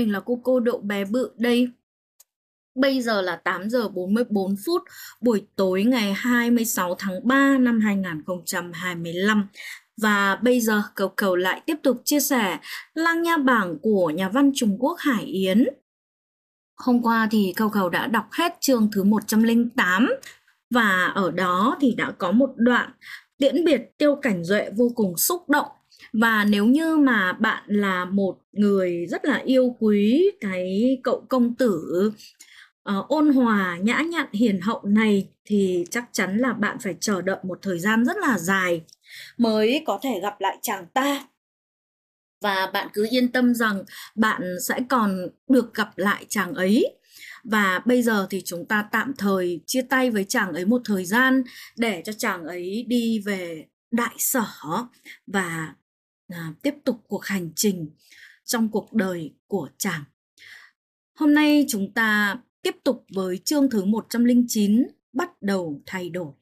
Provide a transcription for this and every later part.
mình là cô Độ Bé Bự đây. Bây giờ là 8 giờ 44 phút buổi tối ngày 26 tháng 3 năm 2025. Và bây giờ Cầu lại tiếp tục chia sẻ Lang Nha Bảng của nhà văn Trung Quốc Hải Yến. Hôm qua thì Cầu đã đọc hết chương thứ 108 và ở đó thì đã có một đoạn tiễn biệt Tiêu Cảnh Duệ vô cùng xúc động. Và nếu như mà bạn là một người rất là yêu quý cái cậu công tử ôn hòa, nhã nhặn, hiền hậu này thì chắc chắn là bạn phải chờ đợi một thời gian rất là dài mới có thể gặp lại chàng ta. Và bạn cứ yên tâm rằng bạn sẽ còn được gặp lại chàng ấy. Và bây giờ thì chúng ta tạm thời chia tay với chàng ấy một thời gian để cho chàng ấy đi về Đại Sở và tiếp tục cuộc hành trình trong cuộc đời của chàng. Hôm nay chúng ta tiếp tục với chương thứ 109, bắt đầu thay đổi.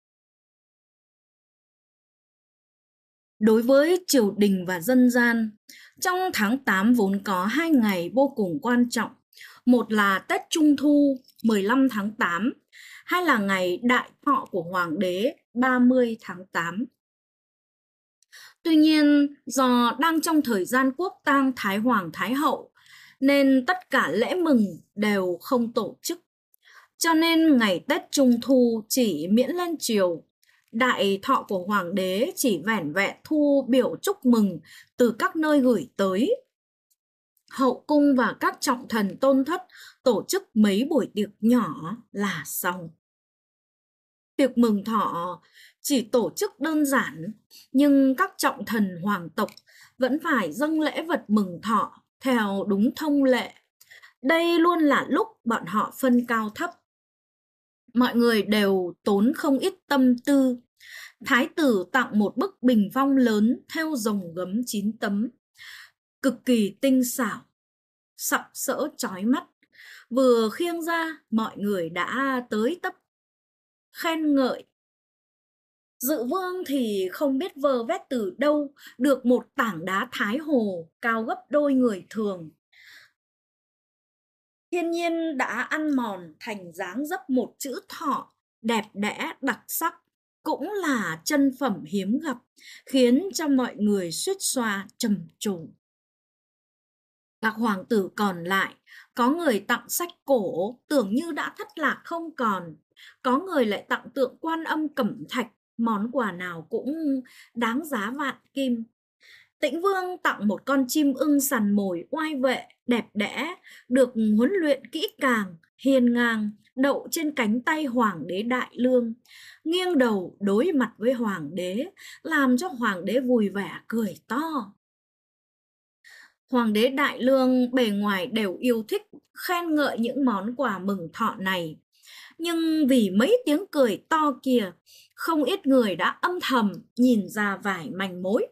Đối với triều đình và dân gian, trong tháng 8 vốn có 2 ngày vô cùng quan trọng. Một là Tết Trung Thu 15 tháng 8, hai là ngày đại thọ của Hoàng đế 30 tháng 8. Tuy nhiên, do đang trong thời gian quốc tang Thái Hoàng Thái Hậu, nên tất cả lễ mừng đều không tổ chức. Cho nên ngày Tết Trung Thu chỉ miễn lên triều. Đại thọ của Hoàng đế chỉ vẻn vẹn thu biểu chúc mừng từ các nơi gửi tới. Hậu cung và các trọng thần tôn thất tổ chức mấy buổi tiệc nhỏ là xong. Tiệc mừng thọ chỉ tổ chức đơn giản, nhưng các trọng thần hoàng tộc vẫn phải dâng lễ vật mừng thọ theo đúng thông lệ. Đây luôn là lúc bọn họ phân cao thấp. Mọi người đều tốn không ít tâm tư. Thái tử tặng một bức bình phong lớn theo rồng gấm 9 tấm, cực kỳ tinh xảo, sặc sỡ chói mắt. Vừa khiêng ra, mọi người đã tới tấp khen ngợi. Dự vương thì không biết vơ vét từ đâu được một tảng đá Thái Hồ cao gấp đôi người thường. Thiên nhiên đã ăn mòn thành dáng dấp một chữ thọ, đẹp đẽ đặc sắc, cũng là chân phẩm hiếm gặp, khiến cho mọi người suýt xoa trầm trồ. Các hoàng tử còn lại, có người tặng sách cổ tưởng như đã thất lạc không còn, có người lại tặng tượng Quan Âm cẩm thạch, món quà nào cũng đáng giá vạn kim. Tĩnh Vương tặng một con chim ưng sằn mồi oai vệ, đẹp đẽ, được huấn luyện kỹ càng, hiên ngang, đậu trên cánh tay Hoàng đế Đại Lương, nghiêng đầu đối mặt với Hoàng đế, làm cho Hoàng đế vui vẻ cười to. Hoàng đế Đại Lương bề ngoài đều yêu thích khen ngợi những món quà mừng thọ này. Nhưng vì mấy tiếng cười to kia, không ít người đã âm thầm nhìn ra vài manh mối.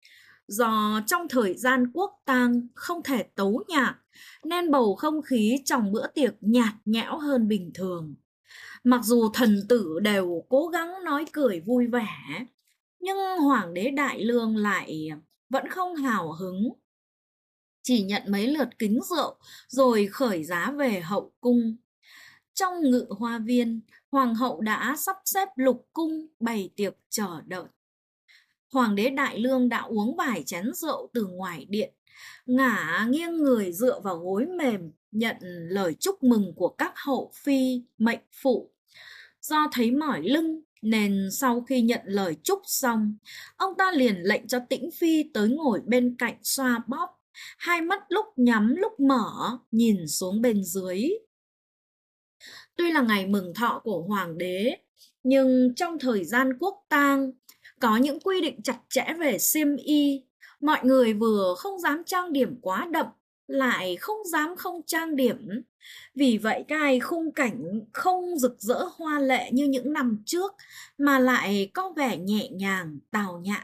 Do trong thời gian quốc tang không thể tấu nhạc, nên bầu không khí trong bữa tiệc nhạt nhẽo hơn bình thường. Mặc dù thần tử đều cố gắng nói cười vui vẻ, nhưng Hoàng đế Đại Lương lại vẫn không hào hứng. Chỉ nhận mấy lượt kính rượu rồi khởi giá về hậu cung. Trong ngự hoa viên, hoàng hậu đã sắp xếp lục cung bày tiệc chờ đợi. Hoàng đế Đại Lương đã uống vài chén rượu từ ngoài điện, ngả nghiêng người dựa vào gối mềm, nhận lời chúc mừng của các hậu phi, mệnh phụ. Do thấy mỏi lưng, nên sau khi nhận lời chúc xong, ông ta liền lệnh cho Tĩnh Phi tới ngồi bên cạnh xoa bóp, hai mắt lúc nhắm lúc mở, nhìn xuống bên dưới. Tuy là ngày mừng thọ của Hoàng đế, nhưng trong thời gian quốc tang, có những quy định chặt chẽ về xiêm y. Mọi người vừa không dám trang điểm quá đậm, lại không dám không trang điểm. Vì vậy cái khung cảnh không rực rỡ hoa lệ như những năm trước, mà lại có vẻ nhẹ nhàng, tào nhã.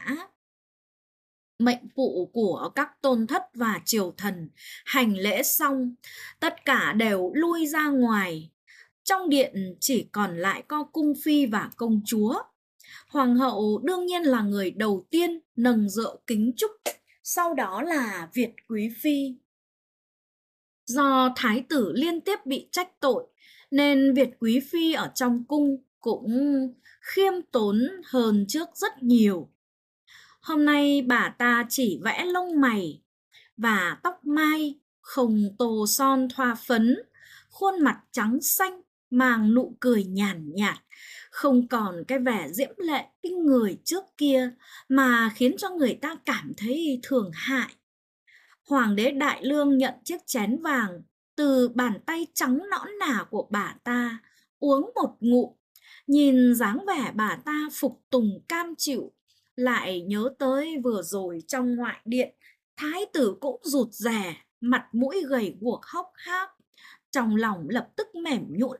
Mệnh phụ của các tôn thất và triều thần hành lễ xong, tất cả đều lui ra ngoài. Trong điện chỉ còn lại có cung phi và công chúa. Hoàng hậu đương nhiên là người đầu tiên nâng rượu kính chúc, sau đó là Việt quý phi. Do thái tử liên tiếp bị trách tội, nên Việt quý phi ở trong cung cũng khiêm tốn hơn trước rất nhiều. Hôm nay bà ta chỉ vẽ lông mày và tóc mai, không tô son thoa phấn, khuôn mặt trắng xanh, mang nụ cười nhàn nhạt, không còn cái vẻ diễm lệ kinh người trước kia mà khiến cho người ta cảm thấy thương hại. Hoàng đế Đại Lương nhận chiếc chén vàng từ bàn tay trắng nõn nà của bà ta, uống một ngụm, nhìn dáng vẻ bà ta phục tùng cam chịu, lại nhớ tới vừa rồi trong ngoại điện, thái tử cũng rụt rè, mặt mũi gầy guộc hốc hác, trong lòng lập tức mềm nhũn.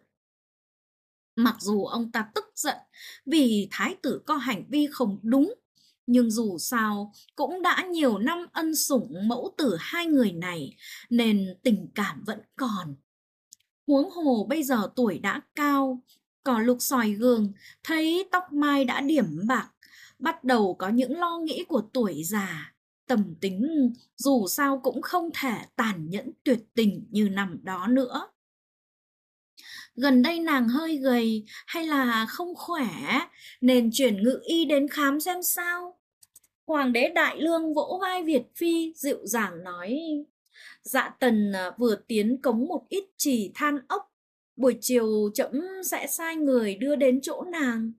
Mặc dù ông ta tức giận vì thái tử có hành vi không đúng, nhưng dù sao cũng đã nhiều năm ân sủng mẫu tử hai người này, nên tình cảm vẫn còn. Huống hồ bây giờ tuổi đã cao, có lúc soi gương, thấy tóc mai đã điểm bạc, bắt đầu có những lo nghĩ của tuổi già. Tầm tính dù sao cũng không thể tàn nhẫn tuyệt tình như năm đó nữa. Gần đây nàng hơi gầy hay là không khỏe, nên chuyển ngự y đến khám xem sao. Hoàng đế Đại Lương vỗ vai Việt phi dịu dàng nói: Dạ tần vừa tiến cống một ít chì than ốc, buổi chiều trẫm sẽ sai người đưa đến chỗ nàng.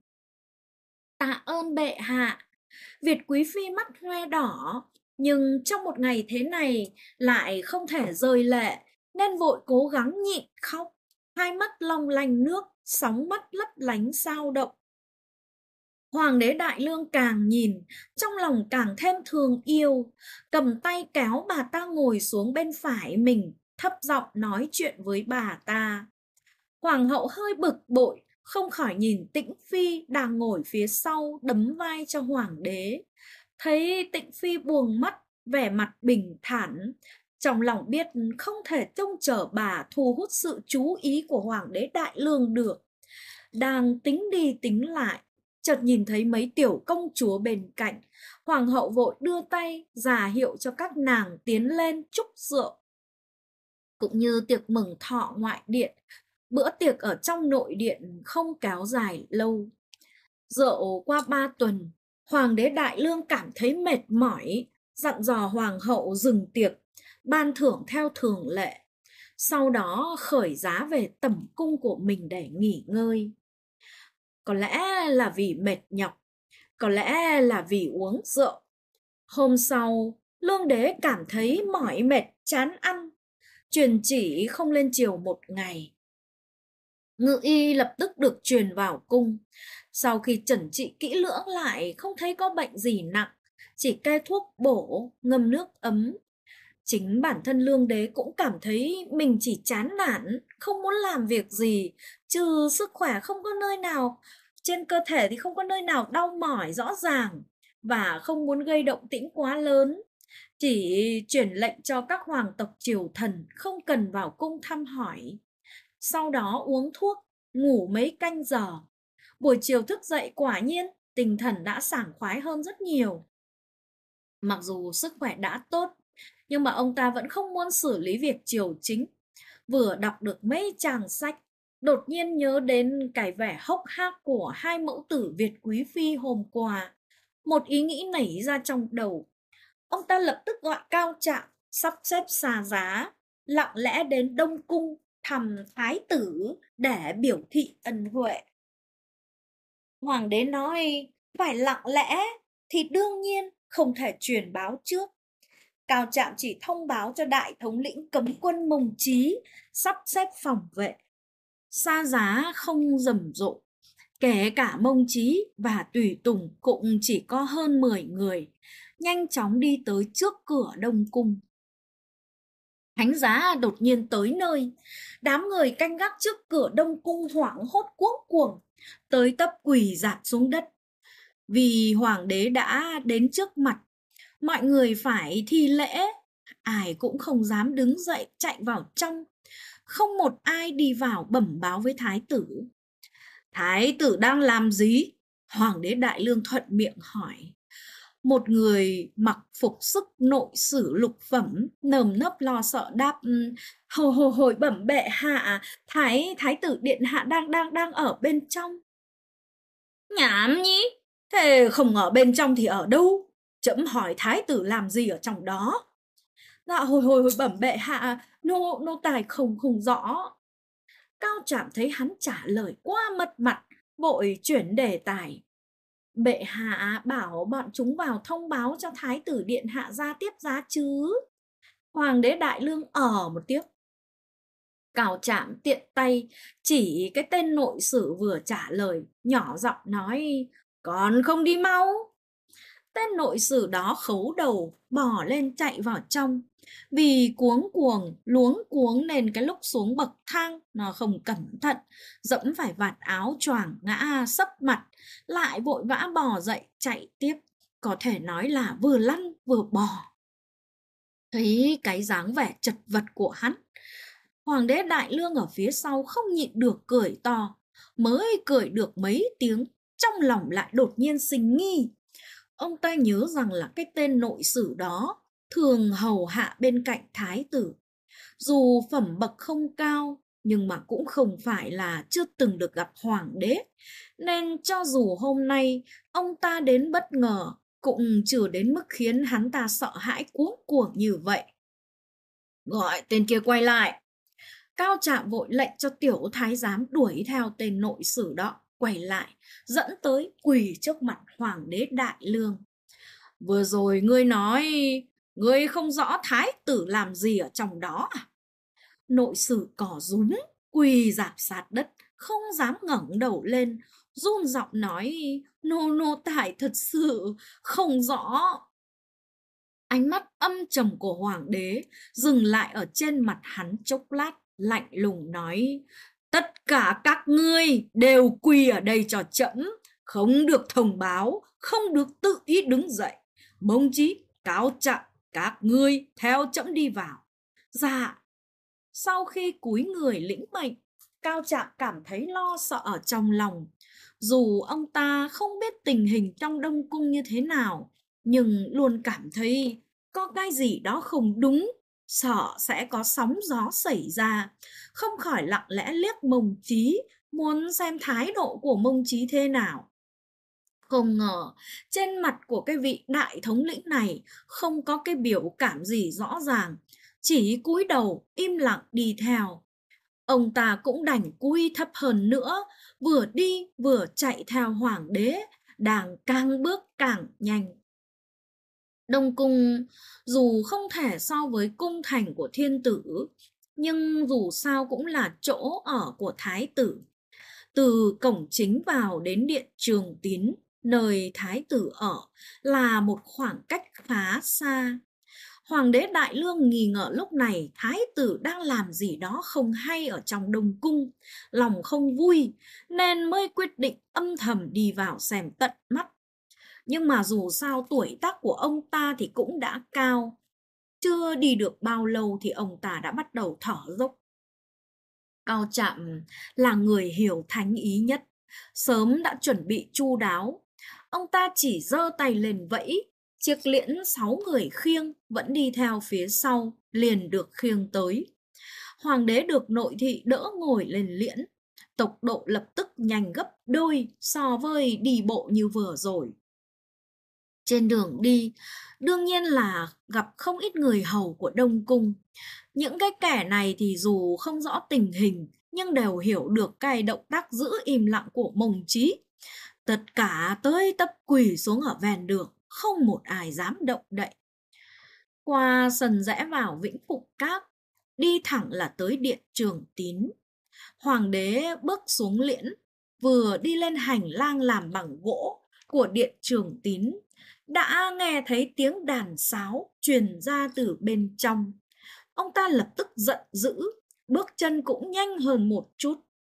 Tạ ơn bệ hạ. Việt quý phi mắt hoe đỏ, nhưng trong một ngày thế này lại không thể rơi lệ, nên vội cố gắng nhịn khóc, hai mắt long lanh nước, sóng mắt lấp lánh sao động. Hoàng đế Đại Lương càng nhìn, trong lòng càng thêm thương yêu, cầm tay kéo bà ta ngồi xuống bên phải mình, thấp giọng nói chuyện với bà ta. Hoàng hậu hơi bực bội, không khỏi nhìn Tĩnh Phi đang ngồi phía sau đấm vai cho hoàng đế. Thấy Tĩnh Phi buông mắt, vẻ mặt bình thản, trong lòng biết không thể trông chờ bà thu hút sự chú ý của Hoàng đế Đại Lương được. Đang tính đi tính lại, chợt nhìn thấy mấy tiểu công chúa bên cạnh, hoàng hậu vội đưa tay ra hiệu cho các nàng tiến lên chúc rượu. Cũng như tiệc mừng thọ ngoại điện, bữa tiệc ở trong nội điện không kéo dài lâu. Rượu qua 3 tuần, Hoàng đế Đại Lương cảm thấy mệt mỏi, dặn dò hoàng hậu dừng tiệc, ban thưởng theo thường lệ. Sau đó khởi giá về tẩm cung của mình để nghỉ ngơi. Có lẽ là vì mệt nhọc, có lẽ là vì uống rượu. Hôm sau, Lương đế cảm thấy mỏi mệt chán ăn, truyền chỉ không lên triều một ngày. Ngự y lập tức được truyền vào cung. Sau khi chẩn trị kỹ lưỡng lại không thấy có bệnh gì nặng, chỉ kê thuốc bổ, ngâm nước ấm. Chính bản thân Lương đế cũng cảm thấy mình chỉ chán nản, không muốn làm việc gì, trừ sức khỏe không có nơi nào, trên cơ thể thì không có nơi nào đau mỏi rõ ràng, và không muốn gây động tĩnh quá lớn. Chỉ truyền lệnh cho các hoàng tộc triều thần không cần vào cung thăm hỏi. Sau đó uống thuốc, ngủ mấy canh giờ. Buổi chiều thức dậy quả nhiên tinh thần đã sảng khoái hơn rất nhiều. Mặc dù sức khỏe đã tốt, nhưng mà ông ta vẫn không muốn xử lý việc triều chính. Vừa đọc được mấy trang sách, đột nhiên nhớ đến cái vẻ hốc hác của hai mẫu tử Việt quý phi hôm qua. Một ý nghĩ nảy ra trong đầu. Ông ta lập tức gọi Cao Trạm, sắp xếp xa giá, lặng lẽ đến Đông Cung thăm thái tử để biểu thị ân huệ. Hoàng đế nói phải lặng lẽ thì đương nhiên không thể truyền báo trước. Cao Trạm chỉ thông báo cho đại thống lĩnh cấm quân Mông Chí sắp xếp phòng vệ. Xa giá không rầm rộ, kể cả Mông Chí và tùy tùng cũng chỉ có hơn 10 người, nhanh chóng đi tới trước cửa Đông Cung. Thánh giá đột nhiên tới nơi, đám người canh gác trước cửa Đông Cung hoảng hốt cuống cuồng, tới tấp quỳ dạp xuống đất. Vì hoàng đế đã đến trước mặt, mọi người phải thi lễ, ai cũng không dám đứng dậy chạy vào trong. Không một ai đi vào bẩm báo với thái tử. Thái tử đang làm gì? Hoàng đế Đại Lương thuận miệng hỏi. Một người mặc phục sức nội sử lục phẩm, nơm nớp lo sợ đáp: Hồi bẩm bệ hạ, thái tử điện hạ đang ở bên trong." "Nhảm nhí, thế không ở bên trong thì ở đâu? Trẫm hỏi thái tử làm gì ở trong đó?" "Dạ hồi bẩm bệ hạ, nô tài không rõ." Cao Trạm thấy hắn trả lời quá mất mặt, vội chuyển đề tài: "Bệ hạ bảo bọn chúng vào thông báo cho thái tử điện hạ ra tiếp giá chứ." Hoàng đế Đại Lương một tiếng. Cao Trạm tiện tay chỉ cái tên nội sử vừa trả lời, nhỏ giọng nói: "Còn không đi mau." Tên nội sử đó khấu đầu, bỏ lên chạy vào trong. Vì cuống cuồng, luống cuống nên cái lúc xuống bậc thang nó không cẩn thận, dẫm phải vạt áo choàng ngã sấp mặt, lại vội vã bò dậy chạy tiếp. Có thể nói là vừa lăn vừa bò. Thấy cái dáng vẻ chật vật của hắn, Hoàng đế Đại Lương ở phía sau không nhịn được cười to. Mới cười được mấy tiếng, trong lòng lại đột nhiên sinh nghi. Ông ta nhớ rằng là cái tên nội sử đó thường hầu hạ bên cạnh thái tử. Dù phẩm bậc không cao, nhưng mà cũng không phải là chưa từng được gặp hoàng đế. Nên cho dù hôm nay ông ta đến bất ngờ, cũng chưa đến mức khiến hắn ta sợ hãi cuống cuồng như vậy. "Gọi tên kia quay lại." Cao Trạm vội lệnh cho tiểu thái giám đuổi theo tên nội sử đó quay lại, dẫn tới quỳ trước mặt hoàng đế Đại Lương. "Vừa rồi ngươi nói ngươi không rõ thái tử làm gì ở trong đó à?" Nội sử cỏ rúm, quỳ rạp sát đất, không dám ngẩng đầu lên, run giọng nói: Nô tài thật sự không rõ." Ánh mắt âm trầm của hoàng đế dừng lại ở trên mặt hắn chốc lát, lạnh lùng nói: "Tất cả các ngươi đều quỳ ở đây cho trẫm, không được thông báo, không được tự ý đứng dậy. Mông Chí, Cao Trạm, các ngươi theo trẫm đi vào." Dạ. Sau khi cúi người lĩnh mệnh, Cao Trạm cảm thấy lo sợ ở trong lòng. Dù ông ta không biết tình hình trong Đông Cung như thế nào, nhưng luôn cảm thấy có cái gì đó không đúng, sợ sẽ có sóng gió xảy ra. Không khỏi lặng lẽ liếc Mông Chí, muốn xem thái độ của Mông Chí thế nào. Không ngờ trên mặt của cái vị đại thống lĩnh này không có cái biểu cảm gì rõ ràng, chỉ cúi đầu im lặng đi theo. Ông ta cũng đành cúi thấp hơn nữa, vừa đi vừa chạy theo hoàng đế, đang càng bước càng nhanh. Đông Cung dù không thể so với cung thành của thiên tử, nhưng dù sao cũng là chỗ ở của thái tử. Từ cổng chính vào đến điện Trường Tín, nơi thái tử ở, là một khoảng cách khá xa. Hoàng đế Đại Lương nghi ngờ lúc này thái tử đang làm gì đó không hay ở trong Đông Cung, lòng không vui nên mới quyết định âm thầm đi vào xem tận mắt. Nhưng mà dù sao tuổi tác của ông ta thì cũng đã cao, chưa đi được bao lâu thì ông ta đã bắt đầu thở dốc. Cao Trạm là người hiểu thánh ý nhất, sớm đã chuẩn bị chu đáo. Ông ta chỉ giơ tay lên vẫy, chiếc liễn 6 người khiêng vẫn đi theo phía sau, liền được khiêng tới. Hoàng đế được nội thị đỡ ngồi lên liễn, tốc độ lập tức nhanh gấp đôi so với đi bộ như vừa rồi. Trên đường đi, đương nhiên là gặp không ít người hầu của Đông Cung. Những cái kẻ này thì dù không rõ tình hình, nhưng đều hiểu được cái động tác giữ im lặng của Mông Chí. Tất cả tới tấp quỳ xuống ở ven đường, không một ai dám động đậy. Qua sân rẽ vào Vĩnh Phục Các, đi thẳng là tới điện Trường Tín. Hoàng đế bước xuống liễn, vừa đi lên hành lang làm bằng gỗ của điện Trường Tín, đã nghe thấy tiếng đàn sáo truyền ra từ bên trong. Ông ta lập tức giận dữ, bước chân cũng nhanh hơn một chút.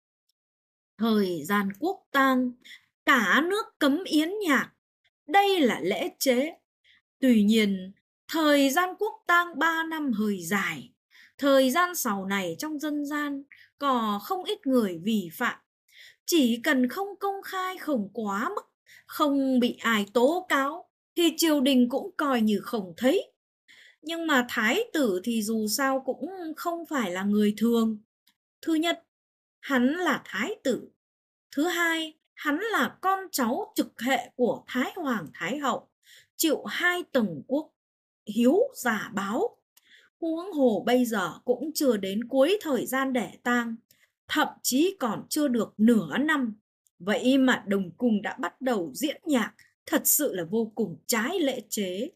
Thời gian quốc tang, cả nước cấm yến nhạc, đây là lễ chế. Tuy nhiên, thời gian quốc tang 3 năm hơi dài. Thời gian sau này trong dân gian có không ít người vi phạm. Chỉ cần không công khai, không quá mức, không bị ai tố cáo, thì triều đình cũng coi như không thấy. Nhưng mà thái tử thì dù sao cũng không phải là người thường. Thứ nhất, hắn là thái tử. Thứ hai, hắn là con cháu trực hệ của Thái Hoàng Thái Hậu, chịu hai tầng quốc hiếu giả báo. Huống hồ bây giờ cũng chưa đến cuối thời gian đẻ tang, thậm chí còn chưa được nửa năm. Vậy mà Đồng Cung đã bắt đầu diễn nhạc, thật sự là vô cùng trái lễ chế.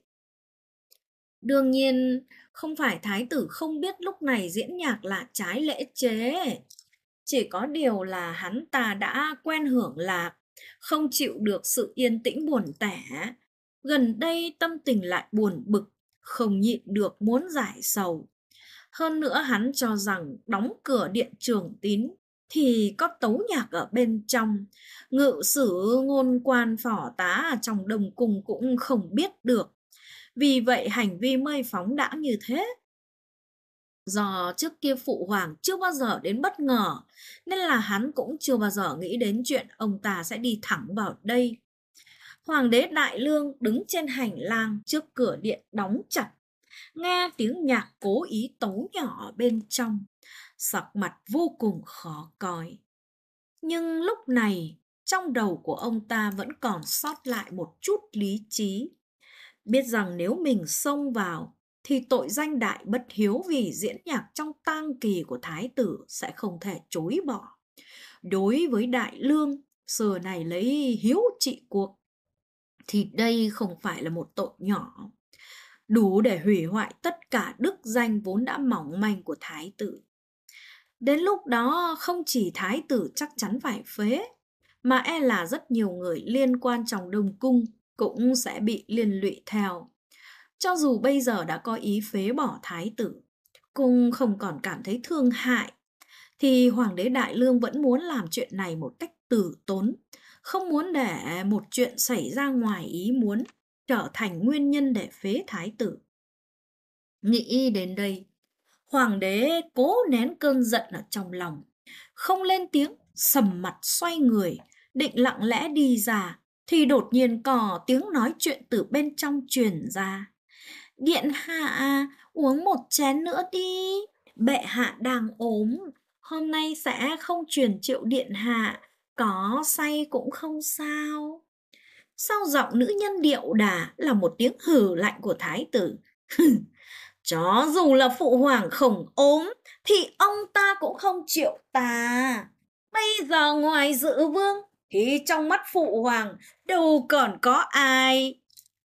Đương nhiên, không phải thái tử không biết lúc này diễn nhạc là trái lễ chế. Chỉ có điều là hắn ta đã quen hưởng lạc, không chịu được sự yên tĩnh buồn tẻ. Gần đây tâm tình lại buồn bực, không nhịn được muốn giải sầu. Hơn nữa hắn cho rằng đóng cửa điện Trường Tín thì có tấu nhạc ở bên trong. Ngự sử ngôn quan phò tá ở trong Đông Cung cũng không biết được. Vì vậy hành vi mới phóng đãng như thế. Do trước kia phụ hoàng chưa bao giờ đến bất ngờ, nên là hắn cũng chưa bao giờ nghĩ đến chuyện ông ta sẽ đi thẳng vào đây. Hoàng đế Đại Lương đứng trên hành lang trước cửa điện đóng chặt, nghe tiếng nhạc cố ý tấu nhỏ ở bên trong, sắc mặt vô cùng khó coi. Nhưng lúc này, trong đầu của ông ta vẫn còn sót lại một chút lý trí. Biết rằng nếu mình xông vào thì tội danh đại bất hiếu vì diễn nhạc trong tang kỳ của thái tử sẽ không thể chối bỏ. Đối với Đại Lương, xưa này lấy hiếu trị cuộc, thì đây không phải là một tội nhỏ, đủ để hủy hoại tất cả đức danh vốn đã mỏng manh của thái tử. Đến lúc đó không chỉ thái tử chắc chắn phải phế, mà e là rất nhiều người liên quan trong Đông Cung cũng sẽ bị liên lụy theo. Cho dù bây giờ đã có ý phế bỏ thái tử, cung không còn cảm thấy thương hại, thì Hoàng đế Đại Lương vẫn muốn làm chuyện này một cách tử tốn, không muốn để một chuyện xảy ra ngoài ý muốn, trở thành nguyên nhân để phế thái tử. Nghĩ đến đây, Hoàng đế cố nén cơn giận ở trong lòng, không lên tiếng, sầm mặt xoay người, định lặng lẽ đi ra, thì đột nhiên có tiếng nói chuyện từ bên trong truyền ra. Điện hạ, uống một chén nữa đi. Bệ hạ đang ốm, hôm nay sẽ không truyền triệu điện hạ, có say cũng không sao. Sau giọng nữ nhân điệu đà là một tiếng hừ lạnh của thái tử. Cho dù là phụ hoàng không ốm, thì ông ta cũng không chịu ta. Bây giờ ngoài dự vương, thì trong mắt phụ hoàng đâu còn có ai.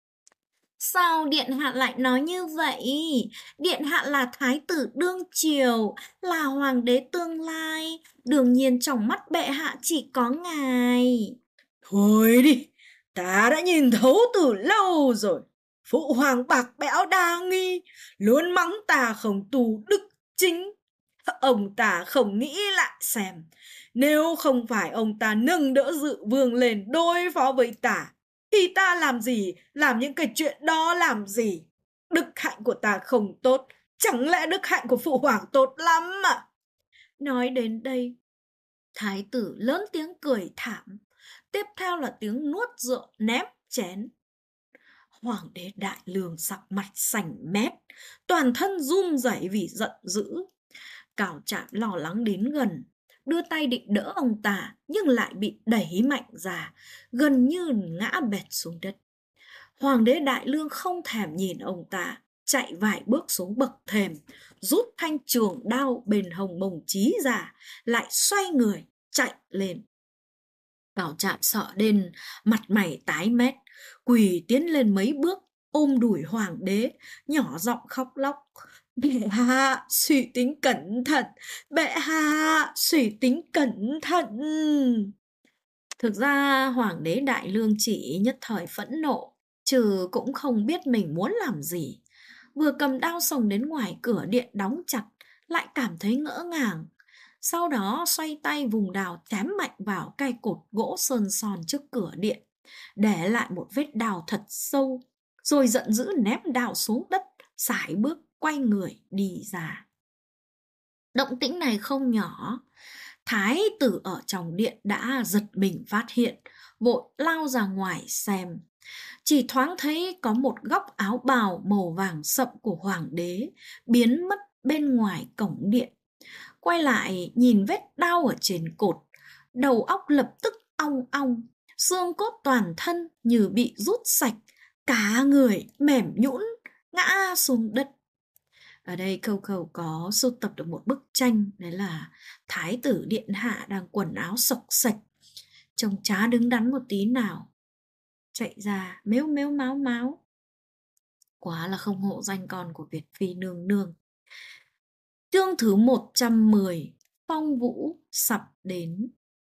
Sao điện hạ lại nói như vậy? Điện hạ là thái tử đương triều, là hoàng đế tương lai, đương nhiên trong mắt bệ hạ chỉ có ngài. Thôi đi, ta đã nhìn thấu từ lâu rồi. Phụ hoàng bạc bẽo đa nghi, luôn mắng ta không tu đức chính. Ông ta không nghĩ lại xem, nếu không phải ông ta nâng đỡ dự vương lên đối phó với ta, thì ta làm gì, làm những cái chuyện đó làm gì? Đức hạnh của ta không tốt, chẳng lẽ đức hạnh của phụ hoàng tốt lắm à? Nói đến đây, thái tử lớn tiếng cười thảm, tiếp theo là tiếng nuốt rượu ném chén. Hoàng đế Đại Lương sắc mặt xanh mét, toàn thân run rẩy vì giận dữ. Cào Trạm lo lắng đến gần, đưa tay định đỡ ông ta, nhưng lại bị đẩy mạnh ra, gần như ngã bệt xuống đất. Hoàng đế Đại Lương không thèm nhìn ông ta, chạy vài bước xuống bậc thềm, rút thanh trường đao bên hông bồng chí ra, lại xoay người, chạy lên. Cào Trạm sợ đến, mặt mày tái mét, quỳ tiến lên mấy bước, ôm đùi hoàng đế, nhỏ giọng khóc lóc. Bệ hạ, suy tính cẩn thận, bệ hạ, suy tính cẩn thận. Thực ra Hoàng đế Đại Lương chỉ nhất thời phẫn nộ, chứ cũng không biết mình muốn làm gì. Vừa cầm đao xông đến ngoài cửa điện đóng chặt, lại cảm thấy ngỡ ngàng. Sau đó xoay tay vùng đào chém mạnh vào cây cột gỗ sơn son trước cửa điện, để lại một vết đào thật sâu, rồi giận dữ ném đao xuống đất, sải bước quay người đi ra. Động tĩnh này không nhỏ, Thái tử ở trong điện đã giật mình phát hiện, vội lao ra ngoài xem. Chỉ thoáng thấy có một góc áo bào màu vàng sậm của hoàng đế biến mất bên ngoài cổng điện. Quay lại nhìn vết đao ở trên cột, đầu óc lập tức ong ong, xương cốt toàn thân như bị rút sạch, cả người mềm nhũn ngã xuống đất. Ở đây Câu Cầu có sưu tập được một bức tranh, đấy là Thái tử điện hạ đang quần áo xộc xệch, trông chả đứng đắn một tí nào, chạy ra mếu mếu máo máo. Quá là không hộ danh con của Việt Phi nương nương. Chương thứ 110, phong vũ sắp đến.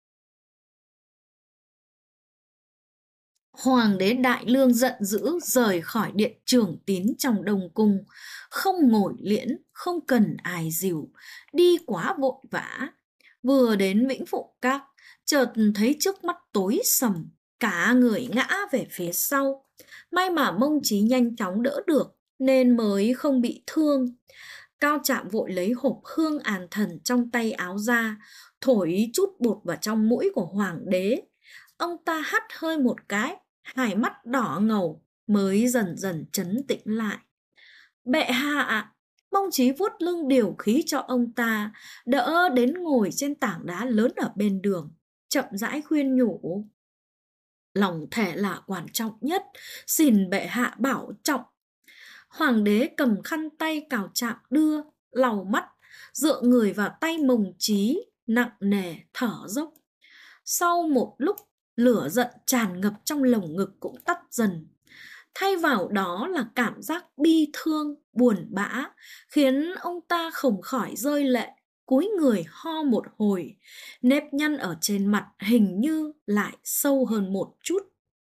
Hoàng đế Đại Lương giận dữ rời khỏi điện Trường Tín trong Đông Cung, không ngồi liễn, không cần ai dìu, đi quá vội vã. Vừa đến Vĩnh Phụ Các, chợt thấy trước mắt tối sầm, cả người ngã về phía sau. May mà Mông Chí nhanh chóng đỡ được, nên mới không bị thương. Cao Trạm vội lấy hộp hương an thần trong tay áo ra, thổi chút bột vào trong mũi của hoàng đế. Ông ta hắt hơi một cái, hai mắt đỏ ngầu, mới dần dần trấn tĩnh lại. Bệ hạ! Mông Chí vuốt lưng điều khí cho ông ta, đỡ đến ngồi trên tảng đá lớn ở bên đường, chậm rãi khuyên nhủ. Lòng thể là quan trọng nhất, xin bệ hạ bảo trọng. Hoàng đế cầm khăn tay Cao Trạm đưa, lau mắt, dựa người vào tay Mông Chí, nặng nề thở dốc. Sau một lúc, lửa giận tràn ngập trong lồng ngực cũng tắt dần. Thay vào đó là cảm giác bi thương, buồn bã, khiến ông ta không khỏi rơi lệ, cúi người ho một hồi, nếp nhăn ở trên mặt hình như lại sâu hơn một chút.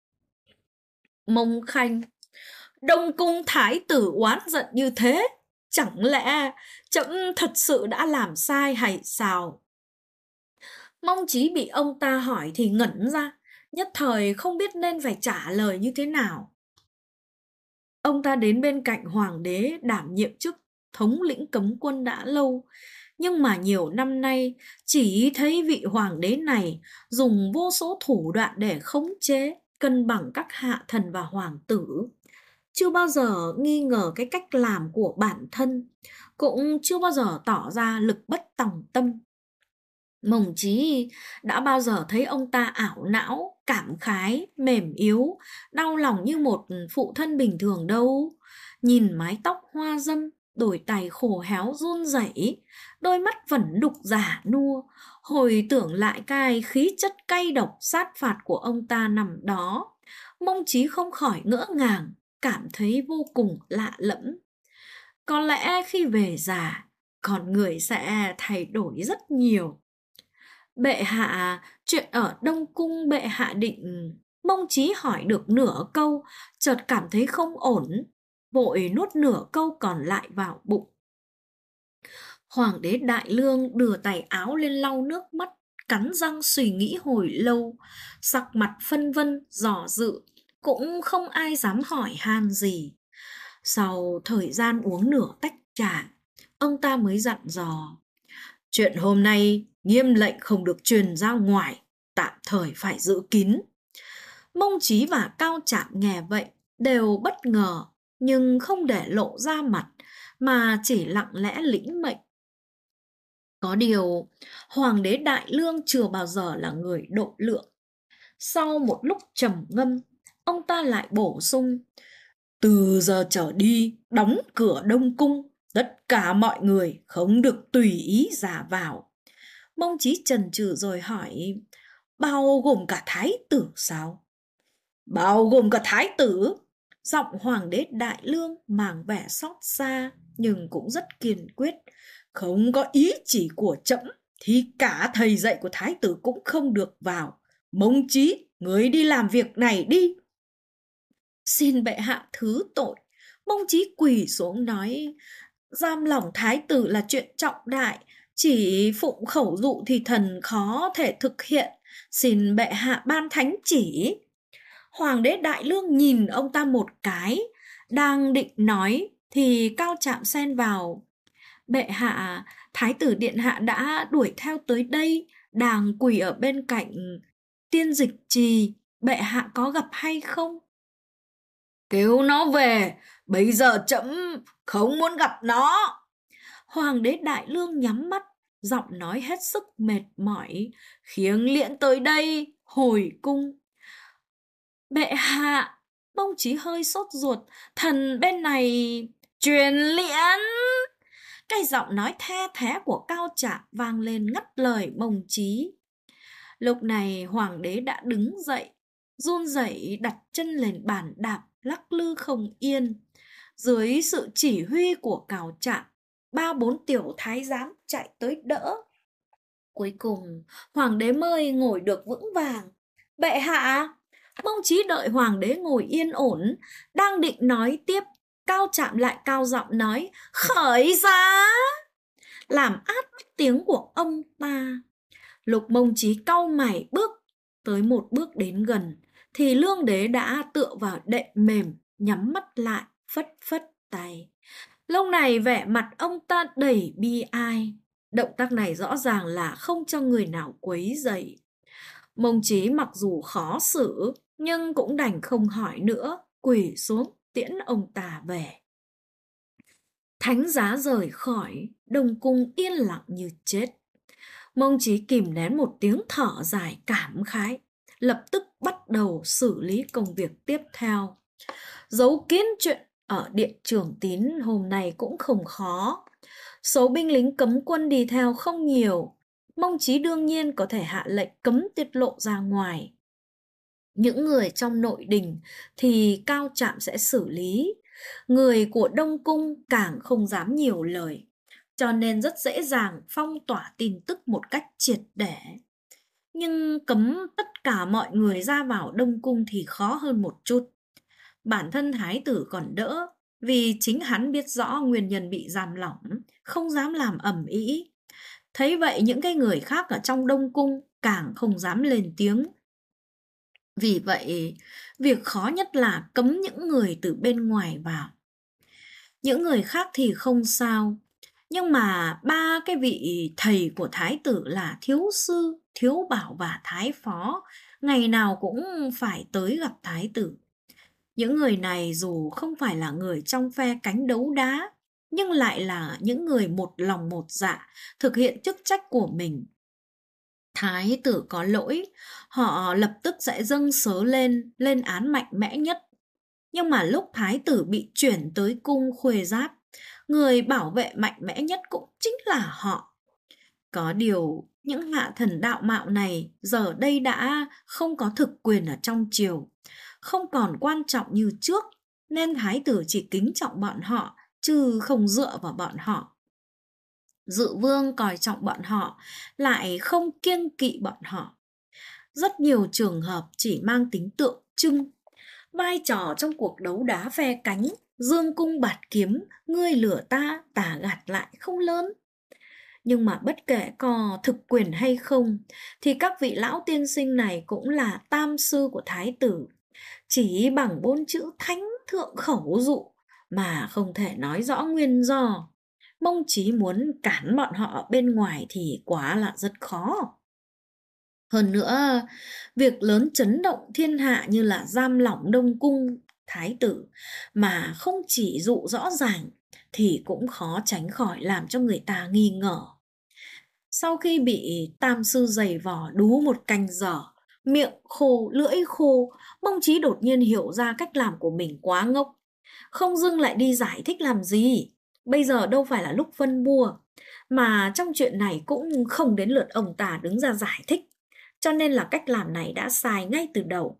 Mông Khanh, Đông Cung thái tử oán giận như thế, chẳng lẽ trẫm thật sự đã làm sai hay sao? Mông Chí bị ông ta hỏi thì ngẩn ra, nhất thời không biết nên phải trả lời như thế nào. Ông ta đến bên cạnh hoàng đế đảm nhiệm chức thống lĩnh cấm quân đã lâu, nhưng mà nhiều năm nay chỉ thấy vị hoàng đế này dùng vô số thủ đoạn để khống chế, cân bằng các hạ thần và hoàng tử. Chưa bao giờ nghi ngờ cái cách làm của bản thân, cũng chưa bao giờ tỏ ra lực bất tòng tâm. Mông Chí đã bao giờ thấy ông ta ảo não, cảm khái, mềm yếu, đau lòng như một phụ thân bình thường đâu. Nhìn mái tóc hoa dâm, đôi tay khô héo run rẩy, đôi mắt vẫn đục giả nua, hồi tưởng lại cái khí chất cay độc sát phạt của ông ta nằm đó. Mông Chí không khỏi ngỡ ngàng, cảm thấy vô cùng lạ lẫm. Có lẽ khi về già, con người sẽ thay đổi rất nhiều. Bệ hạ, chuyện ở Đông Cung bệ hạ định... Mông Chí hỏi được nửa câu, chợt cảm thấy không ổn, vội nuốt nửa câu còn lại vào bụng. Hoàng đế Đại Lương đưa tay áo lên lau nước mắt, cắn răng suy nghĩ hồi lâu, sắc mặt phân vân, dò dự, cũng không ai dám hỏi han gì. Sau thời gian uống nửa tách trà, ông ta mới dặn dò. Chuyện hôm nay nghiêm lệnh không được truyền ra ngoài, tạm thời phải giữ kín. Mông Chí và Cao Trạm nghe vậy đều bất ngờ, nhưng không để lộ ra mặt, mà chỉ lặng lẽ lĩnh mệnh. Có điều, Hoàng đế Đại Lương chưa bao giờ là người độ lượng. Sau một lúc trầm ngâm, ông ta lại bổ sung. Từ giờ trở đi, đóng cửa Đông Cung, tất cả mọi người không được tùy ý ra vào. Mông Chí chần chừ rồi hỏi, bao gồm cả thái tử sao? Bao gồm cả thái tử? Giọng Hoàng đế Đại Lương mang vẻ xót xa, nhưng cũng rất kiên quyết. Không có ý chỉ của trẫm thì cả thầy dạy của thái tử cũng không được vào. Mông Chí, người đi làm việc này đi. Xin bệ hạ thứ tội. Mông Chí quỳ xuống nói, giam lỏng thái tử là chuyện trọng đại, chỉ phụng khẩu dụ thì thần khó thể thực hiện, xin bệ hạ ban thánh chỉ. Hoàng đế Đại Lương nhìn ông ta một cái, đang định nói thì Cao Trạm xen vào. Bệ hạ, thái tử điện hạ đã đuổi theo tới đây, đang quỳ ở bên cạnh. Tiên Dịch Trì, bệ hạ có gặp hay không? Kêu nó về, bây giờ trẫm không muốn gặp nó. Hoàng đế Đại Lương nhắm mắt, giọng nói hết sức mệt mỏi, Khiêng liễn tới đây. hồi cung. Bệ hạ, Mông Chí hơi sốt ruột, thần bên này. Truyền liễn. Cái giọng nói the thé của Cao Trạm vang lên ngắt lời Mông Chí. Lúc này hoàng đế đã đứng dậy, run rẩy đặt chân lên bàn đạp, lắc lư không yên. Dưới sự chỉ huy của Cao Trạm, 3-4 tiểu thái giám chạy tới đỡ. Cuối cùng, hoàng đế mới ngồi được vững vàng. Bệ hạ, Mông Chí đợi hoàng đế ngồi yên ổn, đang định nói tiếp, Cao Trạm lại cao giọng nói, khởi giá, làm át tiếng của ông ta. Lúc Mông Chí cau mày bước tới một bước đến gần, thì Lương đế đã tựa vào đệm mềm, nhắm mắt lại, phất phất tay. Lúc này vẻ mặt ông ta đầy bi ai. Động tác này rõ ràng là không cho người nào quấy rầy. Mông Chí mặc dù khó xử, nhưng cũng đành không hỏi nữa, quỳ xuống tiễn ông ta về. Thánh giá rời khỏi, Đông cung yên lặng như chết. Mông Chí kìm nén một tiếng thở dài cảm khái, lập tức bắt đầu xử lý công việc tiếp theo. Giấu kín chuyện ở Điện Trường Tín hôm nay cũng không khó. Số binh lính cấm quân đi theo không nhiều, Mông Chí đương nhiên có thể hạ lệnh cấm tiết lộ ra ngoài. Những người trong nội đình thì Cao Trạm sẽ xử lý, người của Đông cung càng không dám nhiều lời, cho nên rất dễ dàng phong tỏa tin tức một cách triệt để. Nhưng cấm tất cả mọi người ra vào Đông cung thì khó hơn một chút. Bản thân thái tử còn đỡ, vì chính hắn biết rõ nguyên nhân bị giam lỏng, không dám làm ầm ĩ. Thấy vậy những cái người khác ở trong Đông cung càng không dám lên tiếng. Vì vậy, việc khó nhất là cấm những người từ bên ngoài vào. Những người khác thì không sao, nhưng mà 3 cái vị thầy của thái tử là thiếu sư, thiếu bảo và thái phó, ngày nào cũng phải tới gặp thái tử. Những người này dù không phải là người trong phe cánh đấu đá, nhưng lại là những người một lòng một dạ, thực hiện chức trách của mình. Thái tử có lỗi, họ lập tức sẽ dâng sớ lên án mạnh mẽ nhất. Nhưng mà lúc thái tử bị chuyển tới cung Khuê Giáp, người bảo vệ mạnh mẽ nhất cũng chính là họ. Có điều, những hạ thần đạo mạo này giờ đây đã không có thực quyền ở trong triều, không còn quan trọng như trước, nên thái tử chỉ kính trọng bọn họ, chứ không dựa vào bọn họ. Dự vương coi trọng bọn họ, lại không kiêng kỵ bọn họ. Rất nhiều trường hợp chỉ mang tính tượng trưng. Vai trò trong cuộc đấu đá phe cánh, dương cung bạt kiếm, ngươi lừa ta, tà gạt lại không lớn. Nhưng mà bất kể có thực quyền hay không, thì các vị lão tiên sinh này cũng là tam sư của thái tử. Chỉ bằng 4 chữ thánh thượng khẩu dụ mà không thể nói rõ nguyên do. Mông Chí muốn cản bọn họ ở bên ngoài thì quá là rất khó. Hơn nữa, việc lớn chấn động thiên hạ như là giam lỏng Đông cung thái tử mà không chỉ dụ rõ ràng thì cũng khó tránh khỏi làm cho người ta nghi ngờ. Sau khi bị tam sư giày vò đú một canh giờ, miệng khô, lưỡi khô, Mông Chí đột nhiên hiểu ra cách làm của mình quá ngốc. Không dưng lại đi giải thích làm gì? Bây giờ đâu phải là lúc phân bua, mà trong chuyện này cũng không đến lượt ông ta đứng ra giải thích. Cho nên là cách làm này đã sai ngay từ đầu.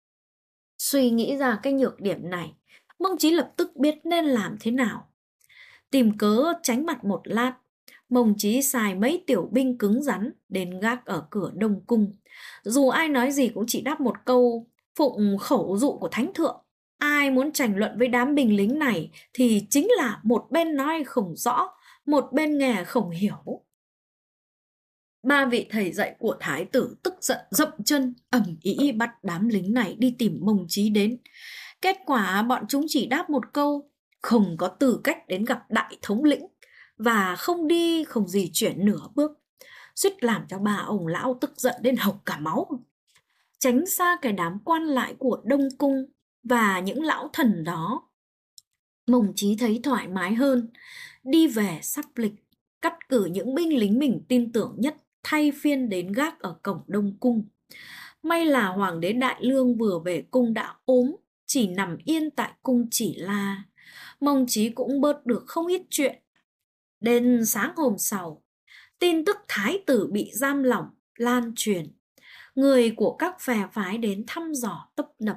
Suy nghĩ ra cái nhược điểm này, Mông Chí lập tức biết nên làm thế nào. Tìm cớ tránh mặt một lát, Mông Chí xài mấy tiểu binh cứng rắn đến gác ở cửa Đông cung. Dù ai nói gì cũng chỉ đáp một câu phụng khẩu dụ của thánh thượng. Ai muốn tranh luận với đám binh lính này thì chính là một bên nói không rõ, một bên nghe không hiểu. 3 vị thầy dạy của thái tử tức giận dậm chân ầm ĩ bắt đám lính này đi tìm Mông Chí đến. Kết quả bọn chúng chỉ đáp một câu không có tư cách đến gặp đại thống lĩnh và không đi không di chuyển nửa bước. suýt làm cho ba ông lão tức giận đến hộc cả máu. Tránh xa cái đám quan lại của Đông Cung và những lão thần đó, Mông Chí thấy thoải mái hơn, đi về sắp lịch, cắt cử những binh lính mình tin tưởng nhất thay phiên đến gác ở cổng Đông Cung. May là Hoàng đế Đại Lương vừa về cung đã ốm, chỉ nằm yên tại cung Chỉ La. Mông Chí cũng bớt được không ít chuyện. Đến sáng hôm sau, tin tức thái tử bị giam lỏng lan truyền. Người của các phe phái đến thăm dò tấp nập.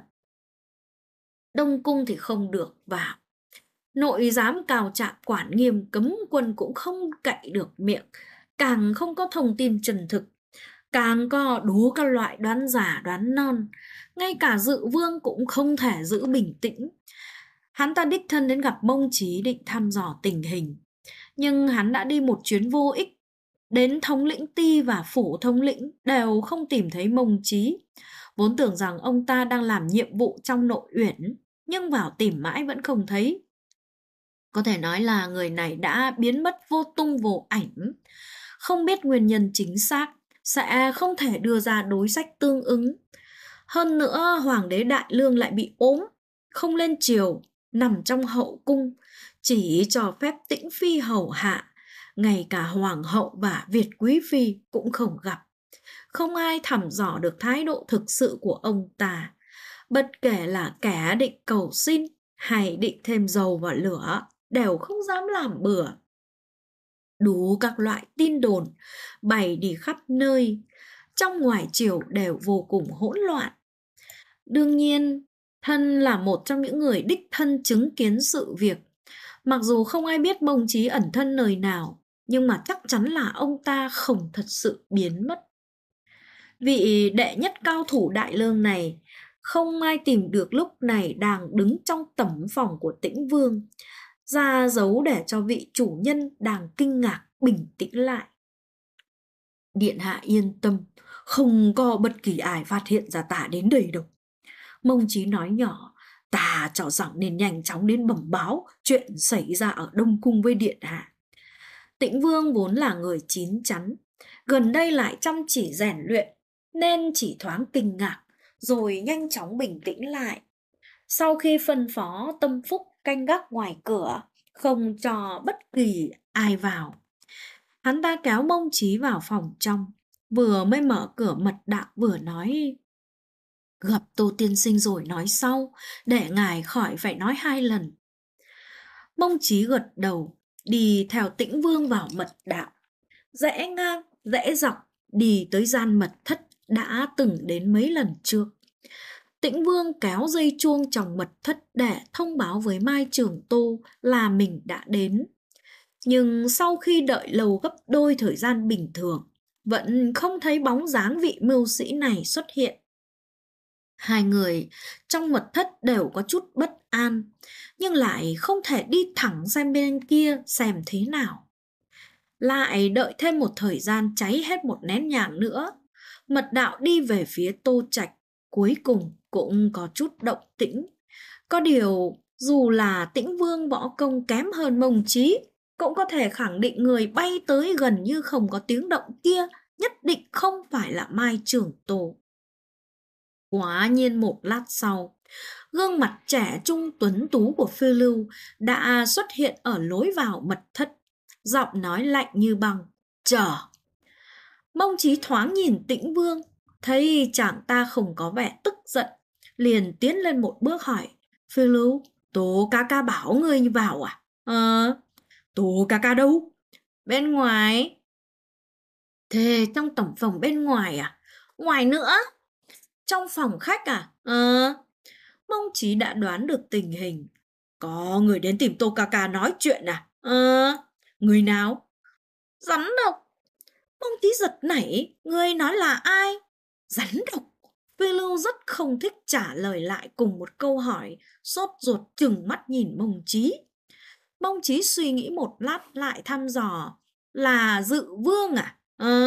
Đông cung thì không được vào. Nội giám cào trạm quản nghiêm, cấm quân cũng không cậy được miệng, càng không có thông tin chân thực, càng có đủ các loại đoán giả đoán non. Ngay cả Dự Vương cũng không thể giữ bình tĩnh. Hắn ta đích thân đến gặp Mông Chí định thăm dò tình hình, nhưng hắn đã đi một chuyến vô ích. Đến thống lĩnh ty và phủ thống lĩnh đều không tìm thấy Mông Chí. Vốn tưởng rằng ông ta đang làm nhiệm vụ trong nội uyển, nhưng vào tìm mãi vẫn không thấy. Có thể nói là người này đã biến mất vô tung vô ảnh. Không biết nguyên nhân chính xác, sẽ không thể đưa ra đối sách tương ứng. Hơn nữa, Hoàng đế Đại Lương lại bị ốm, không lên triều, nằm trong hậu cung, chỉ cho phép Tĩnh Phi hầu hạ. Ngay cả Hoàng hậu và Việt Quý Phi cũng không gặp. Không ai thăm dò được thái độ thực sự của ông ta. Bất kể là kẻ định cầu xin hay định thêm dầu vào lửa, đều không dám làm bừa. Đủ các loại tin đồn bày đi khắp nơi, trong ngoài triều đều vô cùng hỗn loạn. Đương nhiên, thân là một trong những người đích thân chứng kiến sự việc. Mặc dù không ai biết Mông Chí ẩn thân nơi nào, nhưng mà chắc chắn là ông ta không thật sự biến mất. Vị đệ nhất cao thủ Đại Lương này không ai tìm được lúc này đang đứng trong tẩm phòng của Tĩnh Vương, ra dấu để cho vị chủ nhân đang kinh ngạc bình tĩnh lại. Điện hạ yên tâm, không có bất kỳ ai phát hiện ra ta đến đây đâu. Mông Chí nói nhỏ, ta cho rằng nên nhanh chóng đến bẩm báo chuyện xảy ra ở Đông Cung với điện hạ. Tĩnh Vương vốn là người chín chắn, gần đây lại chăm chỉ rèn luyện, nên chỉ thoáng kinh ngạc, rồi nhanh chóng bình tĩnh lại. Sau khi phân phó Tâm Phúc canh gác ngoài cửa, không cho bất kỳ ai vào, hắn ta kéo Mông Chí vào phòng trong, vừa mới mở cửa mật đạo vừa nói: gặp Tô tiên sinh rồi nói sau, để ngài khỏi phải nói hai lần. Mông Chí gật đầu, đi theo Tĩnh Vương vào mật đạo, rẽ ngang rẽ dọc đi tới gian mật thất đã từng đến mấy lần trước. Tĩnh Vương kéo dây chuông trong mật thất để thông báo với Mai Trường Tô là mình đã đến. Nhưng sau khi đợi lâu gấp đôi thời gian bình thường, vẫn không thấy bóng dáng vị mưu sĩ này xuất hiện. Hai người trong mật thất đều có chút bất an, nhưng lại không thể đi thẳng sang bên kia xem thế nào. Lại đợi thêm một thời gian cháy hết một nén nhang nữa, mật đạo đi về phía Tô Trạch, cuối cùng cũng có chút động tĩnh. Có điều, dù là Tĩnh Vương võ công kém hơn Mông Chí, cũng có thể khẳng định người bay tới gần như không có tiếng động kia nhất định không phải là Mai Trường Tô. Quả nhiên một lát sau, gương mặt trẻ trung tuấn tú của Phiêu Lưu đã xuất hiện ở lối vào mật thất, giọng nói lạnh như băng: chờ. Mông Chí thoáng nhìn Tĩnh Vương, thấy chàng ta không có vẻ tức giận, liền tiến lên một bước hỏi: Phiêu Lưu, Tố ca ca bảo ngươi vào à? Tố ca ca đâu? Bên ngoài. Thế trong tẩm phòng bên ngoài à? Ngoài nữa? Trong phòng khách à? Mông Chí đã đoán được tình hình. Có người đến tìm Tô ca ca nói chuyện à? Người nào? Rắn độc. Mông Chí giật nảy, người nói là ai? Rắn độc. Phi Lưu rất không thích trả lời lại cùng một câu hỏi, sốt ruột trừng mắt nhìn Mông Chí. Mông Chí suy nghĩ một lát lại thăm dò: là Dự Vương à?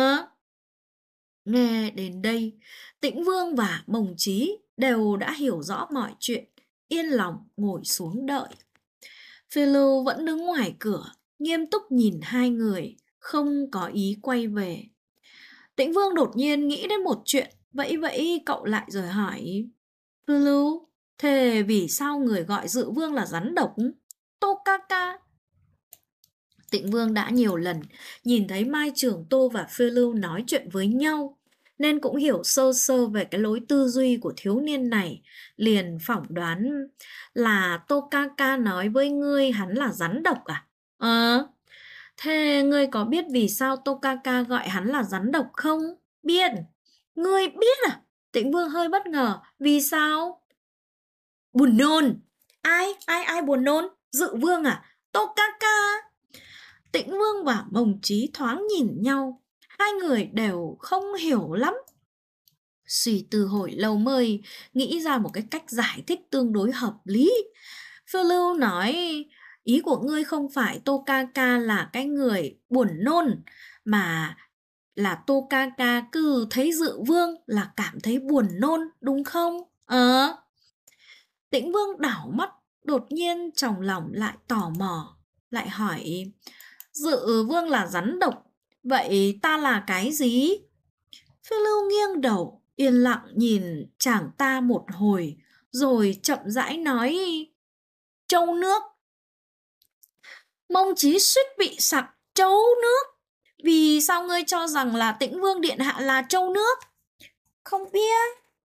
Nghe đến đây, Tĩnh Vương và Mông Chí đều đã hiểu rõ mọi chuyện, yên lòng ngồi xuống đợi. Phi Lưu vẫn đứng ngoài cửa, nghiêm túc nhìn hai người, không có ý quay về. Tĩnh Vương đột nhiên nghĩ đến một chuyện, vẫy vẫy cậu lại rồi hỏi: Phiêu Lưu, thế vì sao người gọi Dự Vương là rắn độc? Tokaka. Tĩnh Vương đã nhiều lần nhìn thấy Mai Trường Tô và Phiêu Lưu nói chuyện với nhau, nên cũng hiểu sơ sơ về cái lối tư duy của thiếu niên này, liền phỏng đoán là Tokaka nói với ngươi hắn là rắn độc à? Thế ngươi có biết vì sao Tokaka gọi hắn là rắn độc không? Biết. Ngươi biết à? Tĩnh Vương hơi bất ngờ. Vì sao? Buồn nôn. Ai buồn nôn? Dự Vương à? Tokaka. Tĩnh Vương và Mông Chí thoáng nhìn nhau. Hai người đều không hiểu lắm. Suy tư hồi lâu mới nghĩ ra một cái cách giải thích tương đối hợp lý. Phiêu Lưu nói: ý của ngươi không phải Tokaka là cái người buồn nôn, mà là Tokaka cứ thấy Dự Vương là cảm thấy buồn nôn, đúng không? Tĩnh Vương đảo mắt, đột nhiên trong lòng lại tò mò, lại hỏi: Dự Vương là rắn độc, vậy ta là cái gì? Phiêu Lưu nghiêng đầu, yên lặng nhìn chàng ta một hồi, rồi chậm rãi nói: Trâu nước. Mông Chí suýt bị sặc. Trâu nước? Vì sao ngươi cho rằng là Tĩnh Vương điện hạ là trâu nước? Không biết.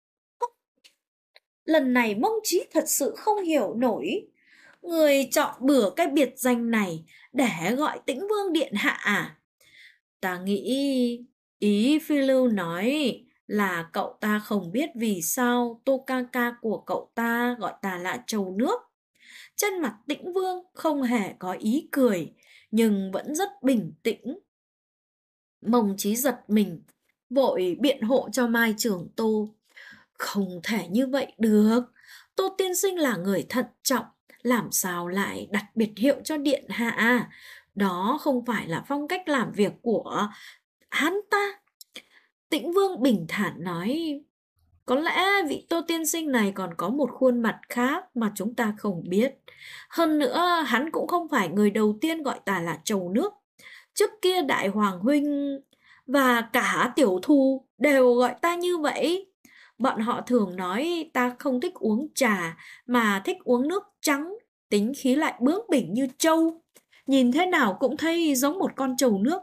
Lần này Mông Chí thật sự không hiểu nổi. Người chọn bừa cái biệt danh này để gọi Tĩnh Vương điện hạ à? Ta nghĩ ý Phi Lưu nói là cậu ta không biết vì sao Tokaka của cậu ta gọi ta là trâu nước. Trên mặt Tĩnh Vương không hề có ý cười, nhưng vẫn rất bình tĩnh. Mông Chí giật mình, vội biện hộ cho Mai Trường Tô. Không thể như vậy được. Tô tiên sinh là người thận trọng, làm sao lại đặt biệt hiệu cho điện hạ? Đó không phải là phong cách làm việc của hắn ta. Tĩnh Vương bình thản nói: có lẽ vị Tô tiên sinh này còn có một khuôn mặt khác mà chúng ta không biết. Hơn nữa, hắn cũng không phải người đầu tiên gọi ta là trâu nước. Trước kia Đại Hoàng huynh và cả Tiểu Thu đều gọi ta như vậy. Bọn họ thường nói ta không thích uống trà mà thích uống nước trắng, tính khí lại bướng bỉnh như trâu. Nhìn thế nào cũng thấy giống một con trâu nước.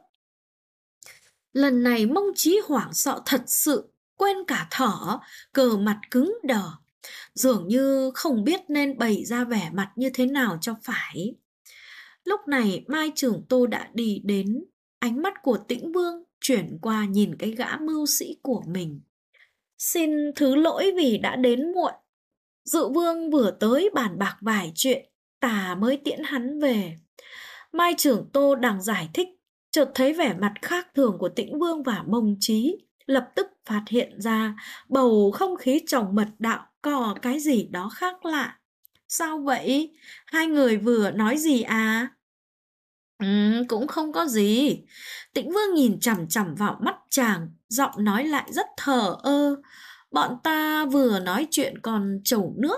Lần này Mông Chí hoảng sợ thật sự, quên cả thở, cờ mặt cứng đờ, dường như không biết nên bày ra vẻ mặt như thế nào cho phải. Lúc này Mai Trường Tô đã đi đến, ánh mắt của Tĩnh Vương chuyển qua nhìn cái gã mưu sĩ của mình. Xin thứ lỗi vì đã đến muộn. Dự Vương vừa tới bàn bạc vài chuyện, ta mới tiễn hắn về. Mai Trường Tô đang giải thích, chợt thấy vẻ mặt khác thường của Tĩnh Vương và Mông Chí, lập tức phát hiện ra bầu không khí trong mật đạo có cái gì đó khác lạ. Sao vậy? Hai người vừa nói gì à? Cũng không có gì. Tĩnh Vương nhìn chằm chằm vào mắt chàng, giọng nói lại rất thờ ơ. Bọn ta vừa nói chuyện còn trầu nước.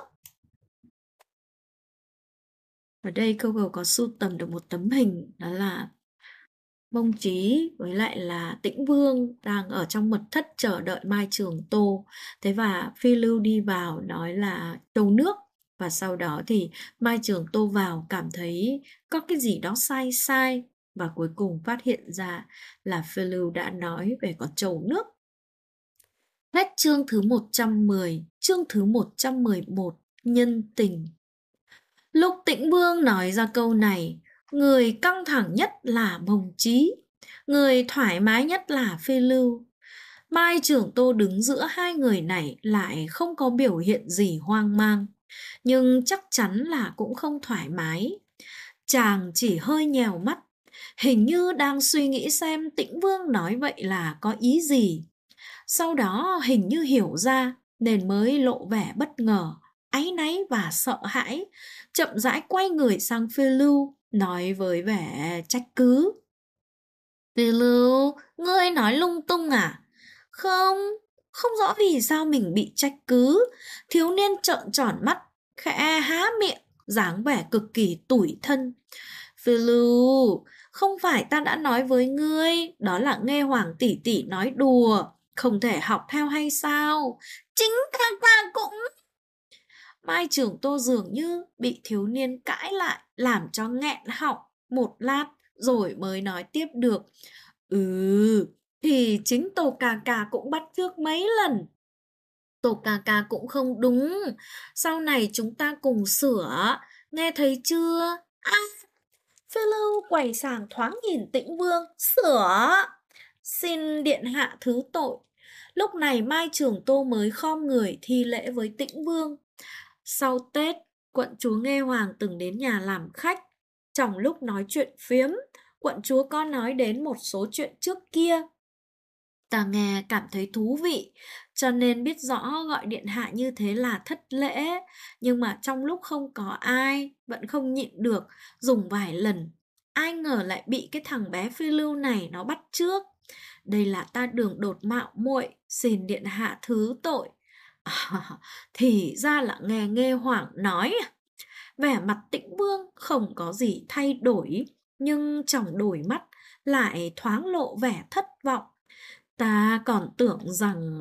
Ở đây câu cầu có sưu tầm được một tấm hình, đó là Mông Chí với lại là Tĩnh Vương đang ở trong mật thất chờ đợi Mai Trường Tô. Thế và Phi Lưu đi vào nói là trầu nước. Và sau đó thì Mai Trường Tô vào cảm thấy có cái gì đó sai sai. Và cuối cùng phát hiện ra là Phi Lưu đã nói về con trầu nước. Hết chương thứ 110, chương thứ 111, nhân tình. Lúc Tĩnh Vương nói ra câu này, người căng thẳng nhất là Mông Chí, người thoải mái nhất là Phi Lưu. Mai Trường Tô đứng giữa hai người này lại không có biểu hiện gì hoang mang, nhưng chắc chắn là cũng không thoải mái. Chàng chỉ hơi nhèo mắt, hình như đang suy nghĩ xem Tĩnh Vương nói vậy là có ý gì. Sau đó hình như hiểu ra nên mới lộ vẻ bất ngờ, áy náy và sợ hãi, chậm rãi quay người sang Phi Lưu, nói với vẻ trách cứ. Phi Lưu, ngươi nói lung tung à? Không, không rõ vì sao mình bị trách cứ. Thiếu niên trợn tròn mắt, khẽ há miệng, dáng vẻ cực kỳ tủi thân. Phi Lưu, Không phải ta đã nói với ngươi, đó là nghe Hoàng tỷ tỷ nói đùa, không thể học theo hay sao? Chính ca ca cũng... Mai Trường Tô dường như bị thiếu niên cãi lại, làm cho nghẹn họng một lát rồi mới nói tiếp được. Thì chính Tô ca ca cũng bắt chước mấy lần. Tô ca ca cũng không đúng, sau này chúng ta cùng sửa, nghe thấy chưa? Phiêu Lưu quay sang thoáng nhìn Tĩnh Vương, sửa. Xin điện hạ thứ tội. Lúc này Mai Trường Tô mới khom người thi lễ với Tĩnh Vương. Sau Tết, quận chúa Nghe Hoàng từng đến nhà làm khách. Trong lúc nói chuyện phiếm, quận chúa có nói đến một số chuyện trước kia. Ta nghe cảm thấy thú vị, cho nên biết rõ gọi điện hạ như thế là thất lễ. Nhưng mà trong lúc không có ai, vẫn không nhịn được, dùng vài lần. Ai ngờ lại bị cái thằng bé Phi Lưu này nó bắt trước. Đây là ta đường đột mạo muội, xin điện hạ thứ tội. Thì ra là nghe Nghe Hoàng nói. Vẻ mặt Tĩnh Vương không có gì thay đổi, nhưng trong đôi mắt lại thoáng lộ vẻ thất vọng. Ta còn tưởng rằng...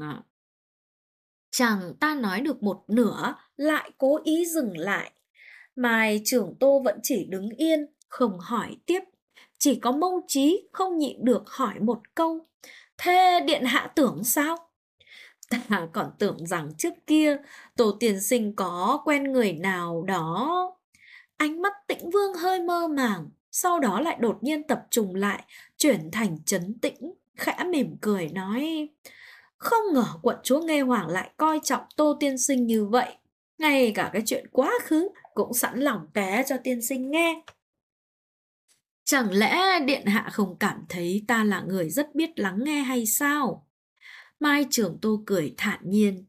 Chẳng ta nói được một nửa, lại cố ý dừng lại. Mai Trường Tô vẫn chỉ đứng yên, không hỏi tiếp. Chỉ có Mông Chí không nhịn được hỏi một câu. Thế điện hạ tưởng sao? Ta còn tưởng rằng trước kia Tổ tiên sinh có quen người nào đó. Ánh mắt Tĩnh Vương hơi mơ màng, sau đó lại đột nhiên tập trung lại, chuyển thành trấn tĩnh, khẽ mỉm cười nói: Không ngờ quận chúa Nghe Hoàng lại coi trọng Tô tiên sinh như vậy, ngay cả cái chuyện quá khứ cũng sẵn lòng kể cho tiên sinh nghe. Chẳng lẽ điện hạ không cảm thấy ta là người rất biết lắng nghe hay sao? Mai Trường Tô cười thản nhiên.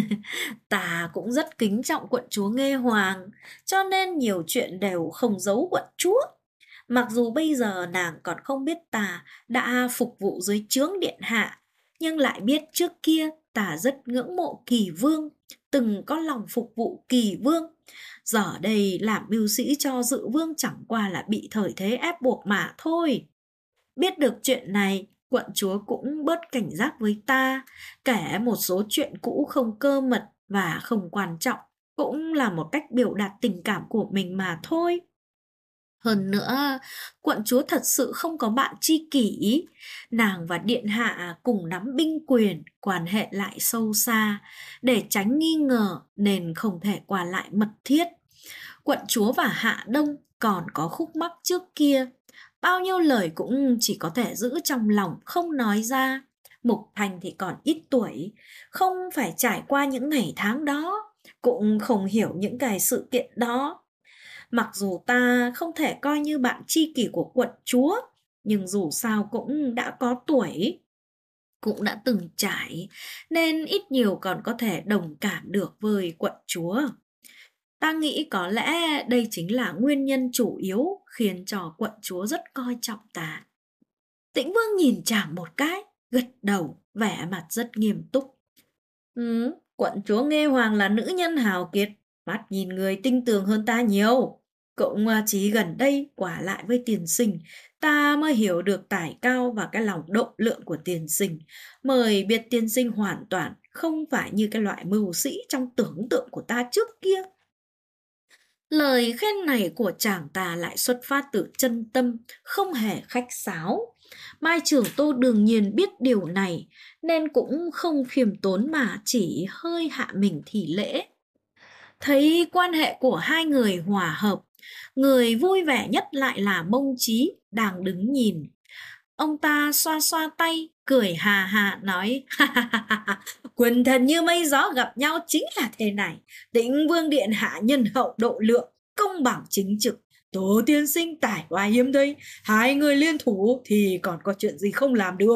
Ta cũng rất kính trọng quận chúa Nghe Hoàng, cho nên nhiều chuyện đều không giấu quận chúa. Mặc dù bây giờ nàng còn không biết ta đã phục vụ dưới trướng điện hạ, nhưng lại biết trước kia ta rất ngưỡng mộ Kỳ Vương, từng có lòng phục vụ Kỳ Vương. Giờ đây làm mưu sĩ cho Dự Vương chẳng qua là bị thời thế ép buộc mà thôi. Biết được chuyện này, quận chúa cũng bớt cảnh giác với ta, kể một số chuyện cũ không cơ mật và không quan trọng, cũng là một cách biểu đạt tình cảm của mình mà thôi. Hơn nữa, quận chúa thật sự không có bạn tri kỷ. Nàng và điện hạ cùng nắm binh quyền, quan hệ lại sâu xa, để tránh nghi ngờ nên không thể qua lại mật thiết. Quận chúa và Hạ Đông còn có khúc mắc trước kia, bao nhiêu lời cũng chỉ có thể giữ trong lòng không nói ra. Mục Thành thì còn ít tuổi, không phải trải qua những ngày tháng đó, cũng không hiểu những cái sự kiện đó. Mặc dù ta không thể coi như bạn tri kỷ của quận chúa, nhưng dù sao cũng đã có tuổi, cũng đã từng trải, nên ít nhiều còn có thể đồng cảm được với quận chúa. Ta nghĩ có lẽ đây chính là nguyên nhân chủ yếu khiến cho quận chúa rất coi trọng ta. Tĩnh Vương nhìn chàng một cái, gật đầu, vẻ mặt rất nghiêm túc. Quận chúa Nghe Hoàng là nữ nhân hào kiệt, mắt nhìn người tinh tường hơn ta nhiều. Cũng chỉ gần đây quả lại với tiền sinh, ta mới hiểu được tài cao và cái lòng độ lượng của tiền sinh, mới biết tiền sinh hoàn toàn không phải như cái loại mưu sĩ trong tưởng tượng của ta trước kia. Lời khen này của chàng ta lại xuất phát từ chân tâm, không hề khách sáo. Mai Trường Tô đương nhiên biết điều này, nên cũng không khiêm tốn mà chỉ hơi hạ mình thi lễ. Thấy quan hệ của hai người hòa hợp, người vui vẻ nhất lại là Mông Chí đang đứng nhìn. Ông ta xoa xoa tay, cười hà hà nói: Quần thần như mây gió gặp nhau chính là thế này. Tĩnh Vương điện hạ nhân hậu độ lượng, công bằng chính trực, Tổ tiên sinh tài hoa hiếm thấy, hai người liên thủ thì còn có chuyện gì không làm được.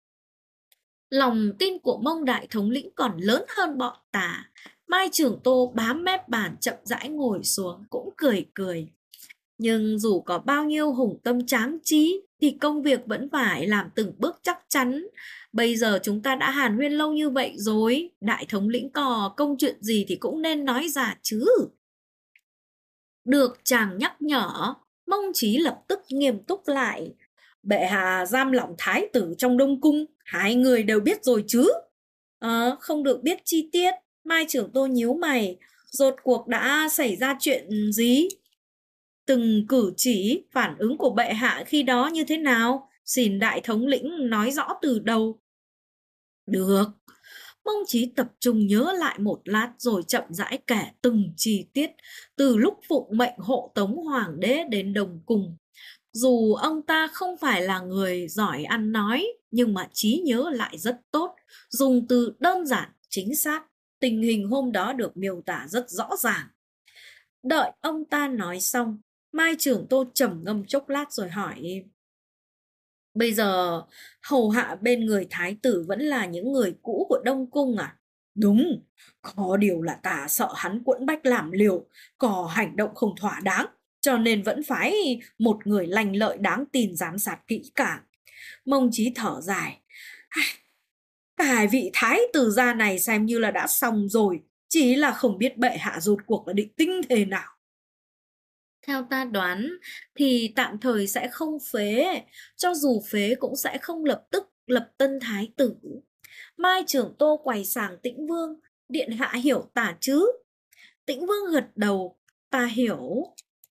Lòng tin của Mông đại thống lĩnh còn lớn hơn bọn ta. Mai Trường Tô bám mép bàn chậm rãi ngồi xuống, cũng cười cười. Nhưng dù có bao nhiêu hùng tâm tráng trí thì công việc vẫn phải làm từng bước chắc chắn. Bây giờ chúng ta đã hàn huyên lâu như vậy rồi, đại thống lĩnh có công chuyện gì thì cũng nên nói ra chứ. Được chàng nhắc nhở, Mông Chí lập tức nghiêm túc lại. Bệ hạ giam lỏng thái tử trong Đông Cung, hai người đều biết rồi chứ? Không được biết chi tiết. Mai Trưởng Tô nhíu mày, rốt cuộc đã xảy ra chuyện gì? Từng cử chỉ, phản ứng của bệ hạ khi đó như thế nào? Xin đại thống lĩnh nói rõ từ đầu. Được. Mông Chí tập trung nhớ lại một lát rồi chậm rãi kể từng chi tiết, từ lúc phụng mệnh hộ tống hoàng đế đến Đông Cung. Dù ông ta không phải là người giỏi ăn nói, nhưng mà trí nhớ lại rất tốt, dùng từ đơn giản, chính xác. Tình hình hôm đó được miêu tả rất rõ ràng. Đợi ông ta nói xong, Mai Trưởng Tô trầm ngâm chốc lát rồi hỏi: Bây giờ hầu hạ bên người thái tử vẫn là những người cũ của Đông Cung à? Đúng, có điều là ta sợ hắn quẫn bách làm liều, có hành động không thỏa đáng, cho nên vẫn phải một người lành lợi đáng tin giám sát kỹ càng. Mông Chí thở dài. Cái vị thái tử gia này xem như là đã xong rồi, chỉ là không biết bệ hạ rốt cuộc là định tính thế nào. Theo ta đoán thì tạm thời sẽ không phế, cho dù phế cũng sẽ không lập tức lập tân thái tử. Mai Trưởng Tô quay sang Tĩnh Vương, điện hạ hiểu ta chứ? Tĩnh Vương gật đầu, ta hiểu.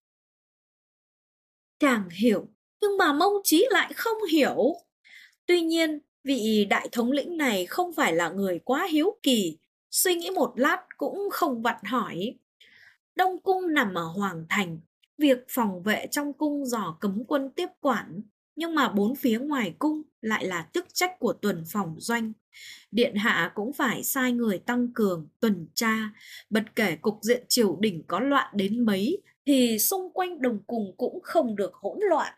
Chàng hiểu, nhưng mà Mông Chí lại không hiểu. Tuy nhiên, vị đại thống lĩnh này không phải là người quá hiếu kỳ, suy nghĩ một lát cũng không vặn hỏi. Đông Cung nằm ở Hoàng Thành, việc phòng vệ trong cung do cấm quân tiếp quản, nhưng mà bốn phía ngoài cung lại là chức trách của tuần phòng doanh. Điện hạ cũng phải sai người tăng cường, tuần tra, bất kể cục diện triều đình có loạn đến mấy, thì xung quanh Đông Cung cũng không được hỗn loạn.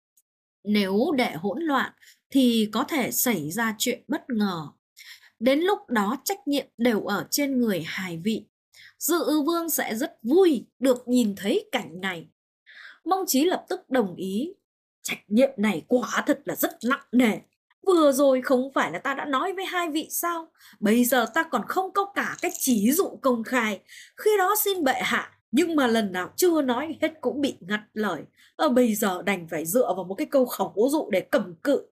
Nếu để hỗn loạn, thì có thể xảy ra chuyện bất ngờ. Đến lúc đó trách nhiệm đều ở trên người hai vị. Dự vương sẽ rất vui được nhìn thấy cảnh này. Mông Chí lập tức đồng ý. Trách nhiệm này quả thật là rất nặng nề. Vừa rồi không phải là ta đã nói với hai vị sao? Bây giờ ta còn không có cả cái chỉ dụ công khai. Khi đó xin bệ hạ, nhưng mà lần nào chưa nói hết cũng bị ngắt lời. Bây giờ đành phải dựa vào một cái câu khẩu dụ để cầm cự.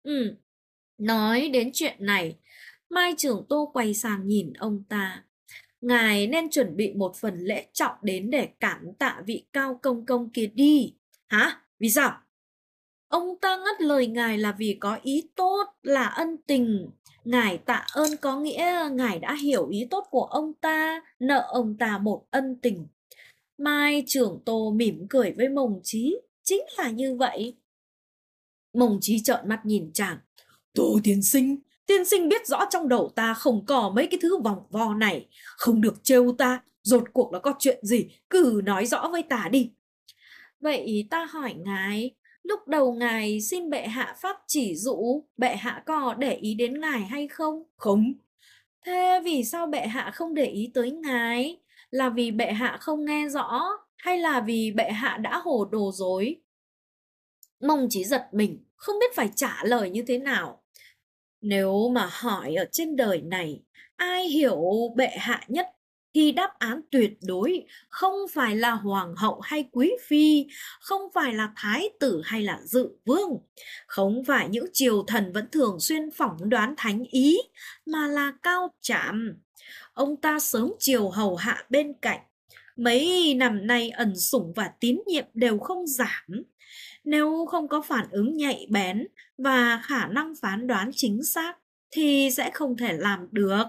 Nói đến chuyện này, Mai Trưởng Tô quay sang nhìn ông ta. Ngài nên chuẩn bị một phần lễ trọng đến để cảm tạ vị cao công công kia đi. Hả? Vì sao? Ông ta ngắt lời ngài là vì có ý tốt, là ân tình. Ngài tạ ơn có nghĩa ngài đã hiểu ý tốt của ông ta, nợ ông ta một ân tình. Mai Trưởng Tô mỉm cười với Mông Chí. Chính là như vậy. Mông Chí trợn mắt nhìn chàng. Tô tiên sinh biết rõ trong đầu ta không có mấy cái thứ vòng vo này. Không được trêu ta, rốt cuộc là có chuyện gì, cứ nói rõ với ta đi. Vậy ta hỏi ngài, lúc đầu ngài xin bệ hạ phát chỉ dụ, bệ hạ có để ý đến ngài hay không? Không. Thế vì sao bệ hạ không để ý tới ngài? Là vì bệ hạ không nghe rõ, hay là vì bệ hạ đã hồ đồ rồi? Mông Chí giật mình, không biết phải trả lời như thế nào. Nếu mà hỏi ở trên đời này, ai hiểu bệ hạ nhất, thì đáp án tuyệt đối không phải là hoàng hậu hay quý phi, không phải là thái tử hay là dự vương, không phải những triều thần vẫn thường xuyên phỏng đoán thánh ý, mà là Cao Trảm. Ông ta sớm chiều hầu hạ bên cạnh, mấy năm nay ẩn sủng và tín nhiệm đều không giảm. Nếu không có phản ứng nhạy bén và khả năng phán đoán chính xác thì sẽ không thể làm được.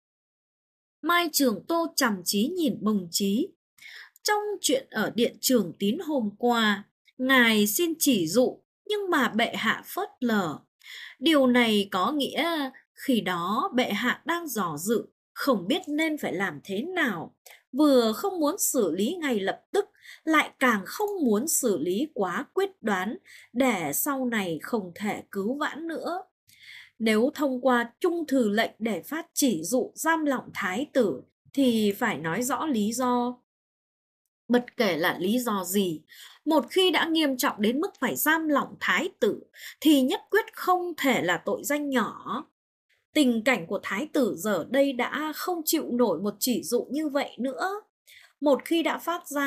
Mai Trưởng Tô chằm chí nhìn Mông Chí. Trong chuyện ở điện Trường Tín hôm qua, ngài xin chỉ dụ nhưng mà bệ hạ phớt lờ. Điều này có nghĩa khi đó bệ hạ đang dò dự, không biết nên phải làm thế nào. Vừa không muốn xử lý ngay lập tức, lại càng không muốn xử lý quá quyết đoán, để sau này không thể cứu vãn nữa. Nếu thông qua trung thư lệnh để phát chỉ dụ giam lỏng thái tử, thì phải nói rõ lý do. Bất kể là lý do gì, một khi đã nghiêm trọng đến mức phải giam lỏng thái tử, thì nhất quyết không thể là tội danh nhỏ. Tình cảnh của thái tử giờ đây đã không chịu nổi một chỉ dụ như vậy nữa. Một khi đã phát ra,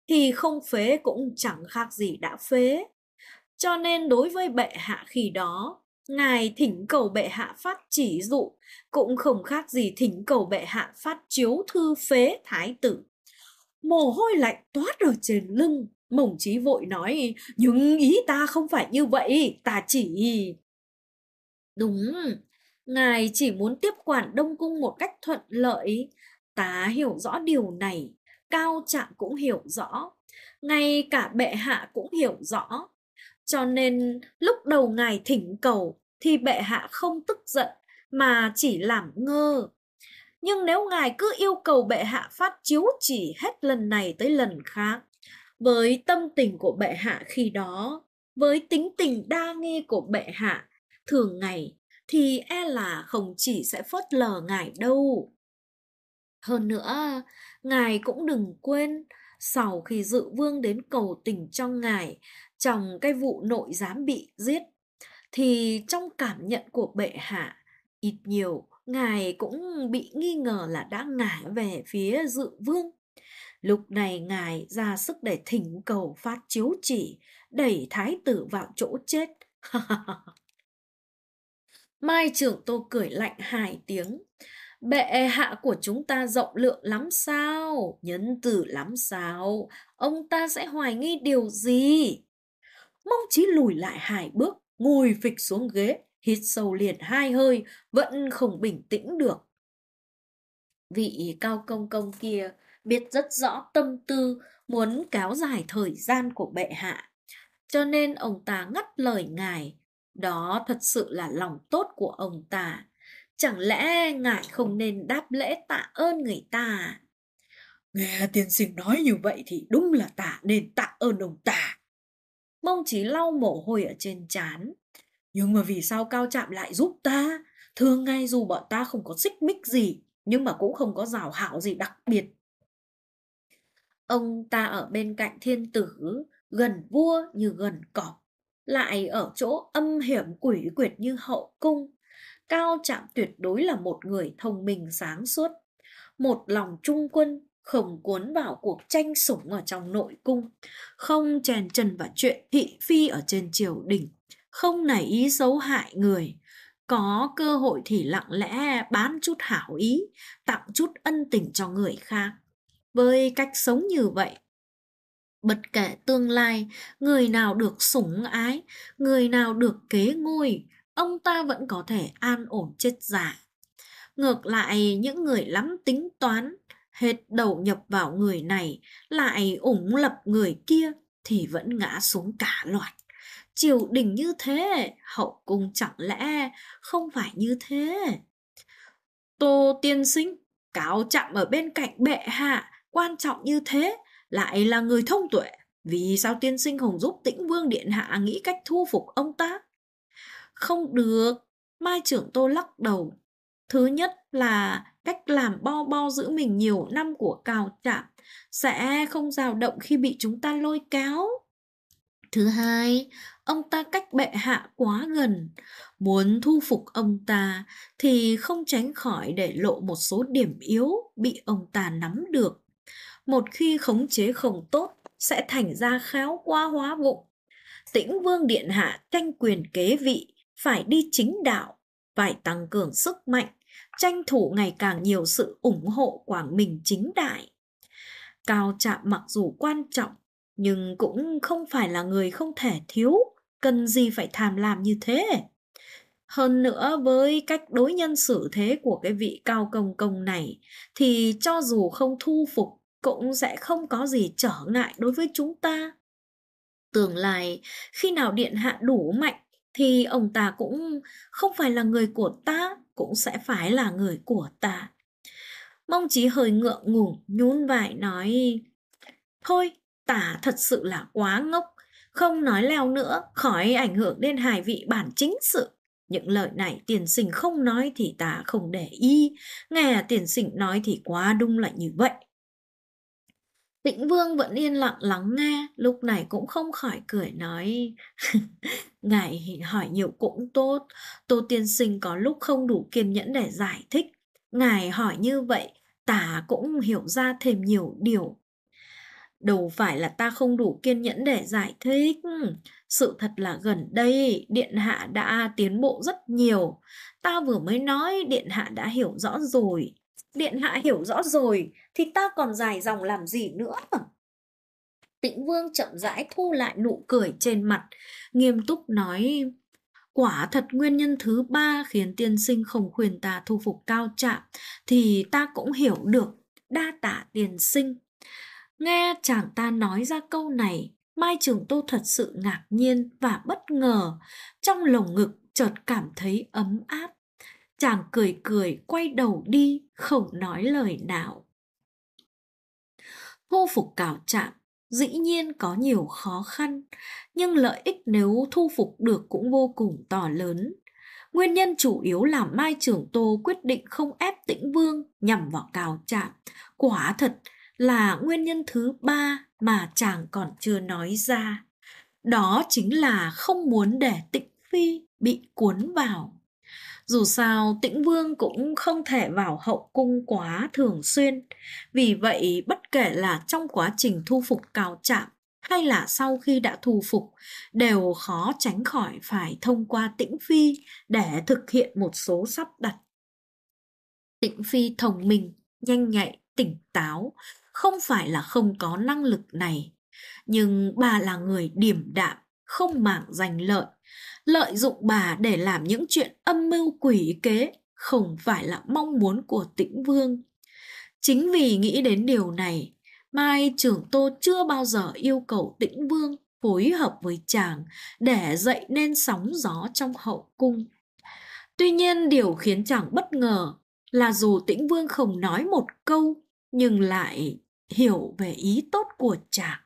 thì không phế cũng chẳng khác gì đã phế. Cho nên đối với bệ hạ khi đó, ngài thỉnh cầu bệ hạ phát chỉ dụ cũng không khác gì thỉnh cầu bệ hạ phát chiếu thư phế thái tử. Mồ hôi lạnh toát ở trên lưng, Mổng Chí vội nói, nhưng ý ta không phải như vậy, ta chỉ... Đúng, ngài chỉ muốn tiếp quản Đông Cung một cách thuận lợi. Ta hiểu rõ điều này, Cao Trạng cũng hiểu rõ, ngay cả bệ hạ cũng hiểu rõ. Cho nên lúc đầu ngài thỉnh cầu thì bệ hạ không tức giận mà chỉ làm ngơ. Nhưng nếu ngài cứ yêu cầu bệ hạ phát chiếu chỉ hết lần này tới lần khác, với tâm tình của bệ hạ khi đó, với tính tình đa nghi của bệ hạ thường ngày, thì e là không chỉ sẽ phớt lờ ngài đâu. Hơn nữa, ngài cũng đừng quên, sau khi Dự Vương đến cầu tình cho ngài trong cái vụ nội giám bị giết, thì trong cảm nhận của bệ hạ, ít nhiều ngài cũng bị nghi ngờ là đã ngả về phía Dự Vương. Lúc này ngài ra sức để thỉnh cầu phát chiếu chỉ, đẩy thái tử vào chỗ chết. Mai Trưởng Tô cười lạnh 2 tiếng. Bệ hạ của chúng ta rộng lượng lắm sao? Nhân từ lắm sao? Ông ta sẽ hoài nghi điều gì? Mông Chí lùi lại 2 bước, ngồi phịch xuống ghế, hít sâu liền 2 hơi, vẫn không bình tĩnh được. Vị Cao Công Công kia biết rất rõ tâm tư, muốn kéo dài thời gian của bệ hạ. Cho nên ông ta ngắt lời ngài. Đó thật sự là lòng tốt của ông ta. Chẳng lẽ ngài không nên đáp lễ tạ ơn người ta? Nghe tiên sinh nói như vậy thì đúng là ta nên tạ ơn ông ta. Mông Chí lau mồ hôi ở trên trán. Nhưng mà vì sao Cao Trạm lại giúp ta? Thường ngày dù bọn ta không có xích mích gì, nhưng mà cũng không có rào hảo gì đặc biệt. Ông ta ở bên cạnh thiên tử, gần vua như gần cọp, lại ở chỗ âm hiểm quỷ quyệt như hậu cung. Cao Trạm tuyệt đối là một người thông minh sáng suốt, một lòng trung quân, không cuốn vào cuộc tranh sủng ở trong nội cung, không chèn chần vào chuyện thị phi ở trên triều đình, không nảy ý xấu hại người. Có cơ hội thì lặng lẽ bán chút hảo ý, tặng chút ân tình cho người khác. Với cách sống như vậy, bất kể tương lai, người nào được sủng ái, người nào được kế ngôi, ông ta vẫn có thể an ổn chết già. Ngược lại, những người lắm tính toán, hết đầu nhập vào người này, lại ủng lập người kia, thì vẫn ngã xuống cả loạt. Triều đình như thế, hậu cung chẳng lẽ không phải như thế? Tô tiên sinh, Cáo Trạm ở bên cạnh bệ hạ, quan trọng như thế, lại là người thông tuệ. Vì sao tiên sinh không giúp Tĩnh Vương điện hạ nghĩ cách thu phục ông ta? Không được, Mai Trưởng Tô lắc đầu. Thứ nhất là cách làm bo bo giữ mình nhiều năm của Cao Trạm sẽ không dao động khi bị chúng ta lôi kéo. Thứ hai, ông ta cách bệ hạ quá gần. Muốn thu phục ông ta thì không tránh khỏi để lộ một số điểm yếu bị ông ta nắm được. Một khi khống chế không tốt sẽ thành ra khéo qua hóa vụng. Tĩnh Vương điện hạ tranh quyền kế vị, phải đi chính đạo, phải tăng cường sức mạnh, tranh thủ ngày càng nhiều sự ủng hộ quảng mình chính đại. Cao Trạm mặc dù quan trọng, nhưng cũng không phải là người không thể thiếu, cần gì phải tham lam như thế. Hơn nữa, với cách đối nhân xử thế của cái vị Cao Công Công này, thì cho dù không thu phục, cũng sẽ không có gì trở ngại đối với chúng ta. Tương lai, khi nào điện hạ đủ mạnh, thì ông ta cũng không phải là người của ta, cũng sẽ phải là người của ta. Mông Chí hơi ngượng ngùng, nhún vai nói, thôi, tả thật sự là quá ngốc, không nói leo nữa, khỏi ảnh hưởng đến hài vị bản chính sự. Những lời này tiền sinh không nói thì ta không để ý, nghe tiền sinh nói thì quá đúng là như vậy. Tĩnh Vương vẫn yên lặng lắng nghe, lúc này cũng không khỏi cười nói, ngài hỏi nhiều cũng tốt, Tô tiên sinh có lúc không đủ kiên nhẫn để giải thích. Ngài hỏi như vậy, ta cũng hiểu ra thêm nhiều điều. Đâu phải là ta không đủ kiên nhẫn để giải thích. Sự thật là gần đây Điện Hạ đã tiến bộ rất nhiều. Ta vừa mới nói Điện Hạ đã hiểu rõ rồi. Điện Hạ hiểu rõ rồi thì ta còn dài dòng làm gì nữa? Tĩnh Vương chậm rãi thu lại nụ cười trên mặt, nghiêm túc nói: quả thật nguyên nhân thứ ba khiến tiên sinh không khuyên ta thu phục Cao Trạm thì ta cũng hiểu được, đa tạ tiên sinh. Nghe chàng ta nói ra câu này, Mai Trường Tô thật sự ngạc nhiên và bất ngờ, trong lồng ngực chợt cảm thấy ấm áp. Chàng cười cười quay đầu đi, không nói lời nào. Thu phục Cao Trạm dĩ nhiên có nhiều khó khăn, nhưng lợi ích nếu thu phục được cũng vô cùng to lớn. Nguyên nhân chủ yếu là Mai Trường Tô quyết định không ép Tĩnh Vương nhằm vào Cao Trạm. Quả thật là nguyên nhân thứ ba mà chàng còn chưa nói ra. Đó chính là không muốn để Tĩnh Phi bị cuốn vào. Dù sao Tĩnh Vương cũng không thể vào hậu cung quá thường xuyên. Vì vậy bất kể là trong quá trình thu phục Cao Trạm hay là sau khi đã thu phục, đều khó tránh khỏi phải thông qua Tĩnh Phi để thực hiện một số sắp đặt. Tĩnh Phi thông minh, nhanh nhạy, tỉnh táo, không phải là không có năng lực này, nhưng bà là người điềm đạm, không màng giành lợi. Lợi dụng bà để làm những chuyện âm mưu quỷ kế không phải là mong muốn của Tĩnh Vương. Chính vì nghĩ đến điều này, Mai Trường Tô chưa bao giờ yêu cầu Tĩnh Vương phối hợp với chàng để dậy nên sóng gió trong hậu cung. Tuy nhiên điều khiến chàng bất ngờ là dù Tĩnh Vương không nói một câu, nhưng lại hiểu về ý tốt của chàng.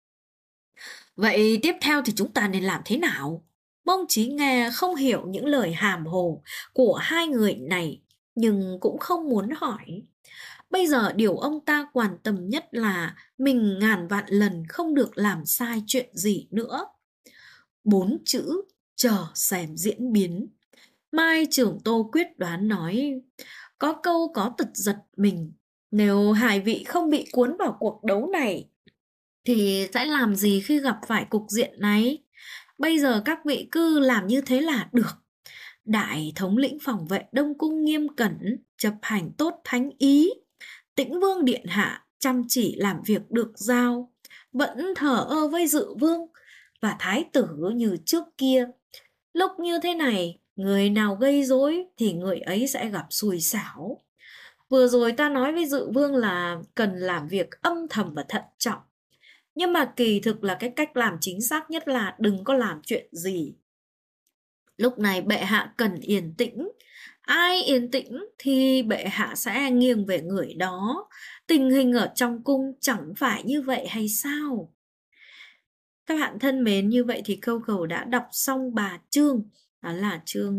Vậy tiếp theo thì chúng ta nên làm thế nào? Mông Chí nghe không hiểu những lời hàm hồ của hai người này, nhưng cũng không muốn hỏi. Bây giờ điều ông ta quan tâm nhất là mình ngàn vạn lần không được làm sai chuyện gì nữa. 4 chữ: chờ xem diễn biến. Mai Trường Tô quyết đoán nói: có câu có tật giật mình, nếu hai vị không bị cuốn vào cuộc đấu này thì sẽ làm gì khi gặp phải cục diện này? Bây giờ các vị cứ làm như thế là được. Đại thống lĩnh phòng vệ Đông Cung nghiêm cẩn, chấp hành tốt thánh ý. Tĩnh Vương điện hạ chăm chỉ làm việc được giao, vẫn thờ ơ với Dự Vương và Thái tử như trước kia. Lúc như thế này, người nào gây rối thì người ấy sẽ gặp xui xẻo. Vừa rồi ta nói với Dự Vương là cần làm việc âm thầm và thận trọng. Nhưng mà kỳ thực là cái cách làm chính xác nhất là đừng có làm chuyện gì. Lúc này bệ hạ cần yên tĩnh. Ai yên tĩnh thì bệ hạ sẽ nghiêng về người đó. Tình hình ở trong cung chẳng phải như vậy hay sao? Các bạn thân mến, như vậy thì Câu Cầu đã đọc xong 3 chương. Đó là chương